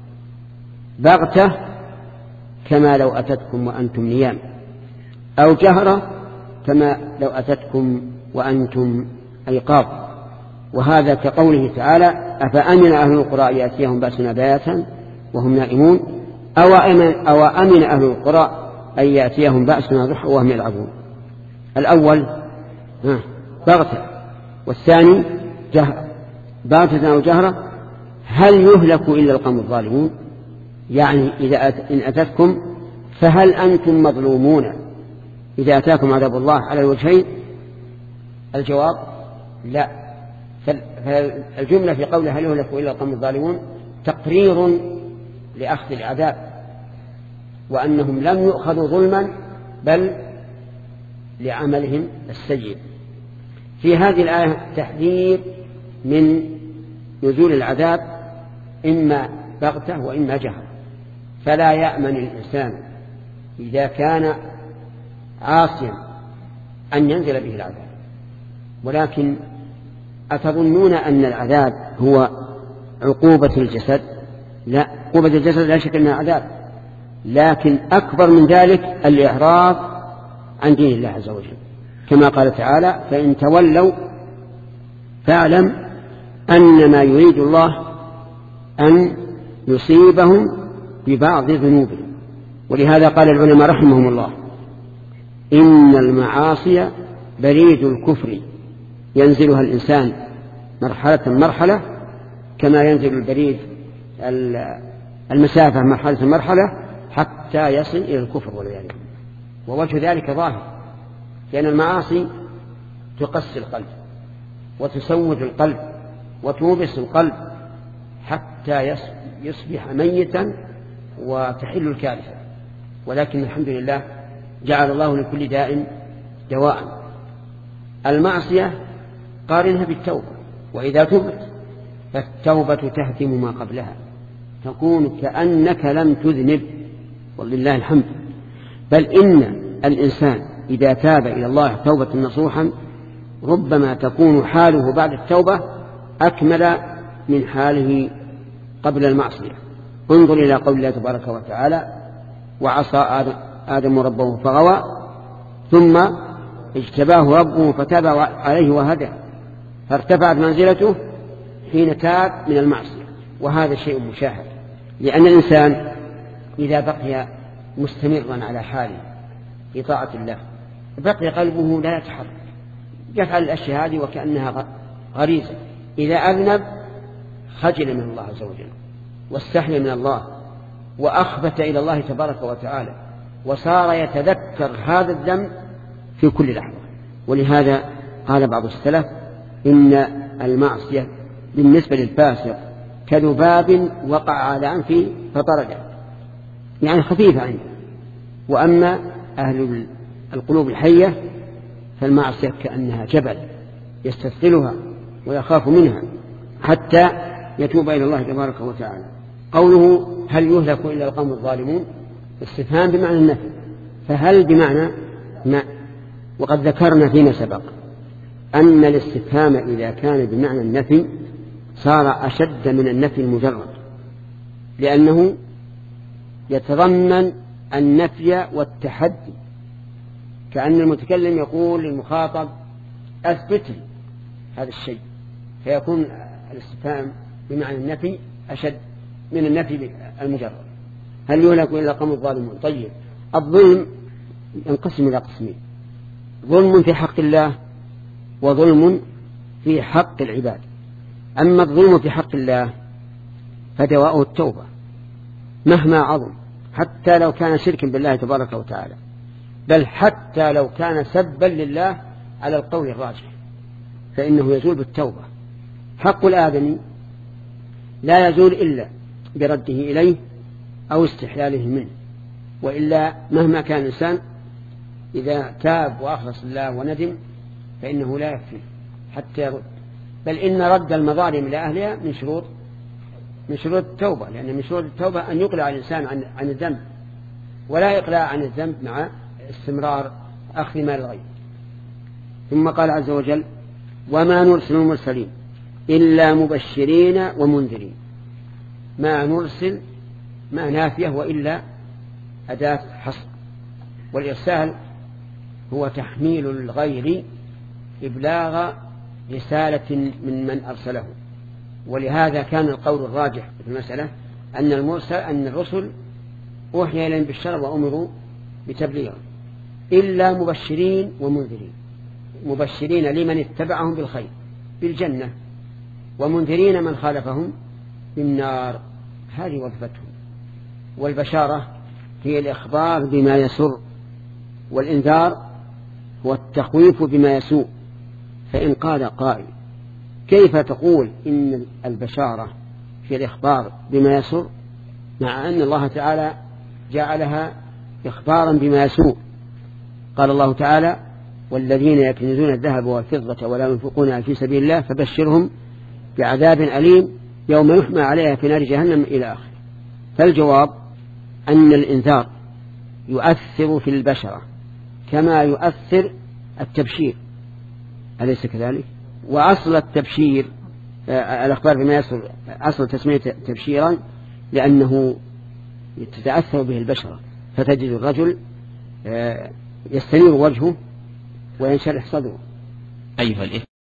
S1: بغتة كما لو أتتكم وأنتم نيام، أو جهرة كما لو أتتكم وأنتم أيقاظ. وهذا كقوله تعالى أفأمن أهل القرى يأتيهم بأسنا بياتا وهم نائمون، أو أمن, أو أمن أهل القرى أن يأتيهم بأسنا ضحى وهم يلعبون. الأول بغتة، والثاني جهرة. بغتة أو جهرة هل يهلك إلا القوم الظالمون، يعني إذا أت... إن أتتكم فهل أنتم مظلومون إذا أتاكم عذاب الله على الوجهين؟ الجواب لا. فالجملة في قولها هل يهلك إلا القوم الظالمون تقرير لأخذ العذاب، وأنهم لم يؤخذوا ظلما بل لعملهم السيء. في هذه الآية تحذير من نزول العذاب إما بغتة وإما جهر، فلا يأمن الإنسان إذا كان عاصيا أن ينزل به العذاب. ولكن أتظنون أن العذاب هو عقوبة الجسد؟ لا، عقوبة الجسد لا شك أنها عذاب، لكن أكبر من ذلك الإعراض عن دين الله عز وجل، كما قال تعالى فإن تولوا فاعلم أنما يريد الله أن يصيبهم ببعض ذنوبهم. ولهذا قال العلماء رحمهم الله إن المعاصي بريد الكفر ينزلها الإنسان مرحلة مرحلة، كما ينزل البريد المسافة مرحلة مرحلة حتى يصل إلى الكفر والعياذ بالله. ووجه ذلك ظاهر، لأن المعاصي تقسي القلب وتسود القلب وتوبس القلب حتى يصبح ميتا وتحل الكارثة. ولكن الحمد لله جعل الله لكل داء دواء. المعصية قارنها بالتوبة، وإذا تبت فالتوبة تهدم ما قبلها، تكون كأنك لم تذنب، ولله الحمد. بل إن الإنسان إذا تاب إلى الله توبة نصوحا ربما تكون حاله بعد التوبة أكمل من حاله قبل المعصية. انظر إلى قول الله تبارك وتعالى: وعصى آدم ربه فغوى ثم اجتباه ربه فتاب عليه وهدى، فارتفعت منزلته حين تاب من المعصية. وهذا شيء مشاهد، لأن الإنسان إذا بقي مستمرا على حاله في طاعة الله بقي قلبه لا يتحرك، يفعل الأشياء هذه وكأنها غريزة. إذا أذنب خجل من الله عز وجل واستحي من الله وأخبت إلى الله تبارك وتعالى، وصار يتذكر هذا الذنب في كل لحظة. ولهذا قال بعض السلف: إن المعصية بالنسبة للفاسق كذباب وقع على أنفه فطرده، يعني خفيفة عنده. وأما أهل القلوب الحية فالمعصية كأنها جبل يستثقلها ويخاف منها حتى يتوب إلى الله تبارك وتعالى. قوله: هل يهلك إلا القوم الظالمون؟ استفهام بمعنى النفي، فهل بمعنى ما. وقد ذكرنا فيما سبق أن الاستفهام إذا كان بمعنى النفي صار أشد من النفي المجرد، لأنه يتضمن النفي والتحدي، كأن المتكلم يقول للمخاطب: أثبت لي هذا الشيء، فيكون الاستفهام بمعنى النفي أشد من النفي المجرد. هل يهلك إلا القوم الظالمون؟ طيب، الظلم ينقسم إلى قسمين: ظلم في حق الله وظلم في حق العباد. أما الظلم في حق الله فدواؤه التوبة مهما عظم، حتى لو كان شركا بالله تبارك وتعالى، بل حتى لو كان سبا لله على القول الراجح فإنه يزول بالتوبة. حق الآدمي لا يزول إلا برده إليه أو استحلاله منه، وإلا مهما كان الإنسان إذا تاب وأخلص الله وندم فإنه لا يكفي حتى يرد. بل إن رد المظالم إلى أهلها من شروط من شروط التوبة، لأن من شروط التوبة أن يقلع الإنسان عن عن الذنب، ولا يقلع عن الذنب مع استمرار أخذ مال الغير. ثم قال عز وجل: وما نرسل المرسلين إلا مبشرين ومنذرين. ما نرسل ما نافية وإلا أداة حصر، والإرسال هو تحميل الغير إبلاغ رسالة من من أرسله. ولهذا كان القول الراجح في المسألة أن المرسل أن الرسل أوحي إليهم بالشر وأمروا بتبليغه، إلا مبشرين ومنذرين. مبشرين لمن اتبعهم بالخير بالجنة، ومنذرين من خالفهم بالنار. هذه وظيفتهم. والبشارة هي الإخبار بما يسر، والإنذار هو التخويف بما يسوء. فإن قال قائل: كيف تقول إن البشارة هي الإخبار بما يسر مع أن الله تعالى جعلها إخبارا بما يسوء؟ قال الله تعالى: والذين يكنزون الذهب والفضة ولا ينفقونها في سبيل الله فبشرهم بعذاب أليم يوم يحمى عليها في نار جهنم إلى آخره. فالجواب أن الإنذار يؤثر في البشرة كما يؤثر التبشير، أليس كذلك؟ وأصل التبشير الأخبار بما يصل أصل تسمية تبشيرا لأنه تتأثر به البشرة، فتجد الرجل يستنير وجهه وينشرح صدره.
S9: أيها الإخوة،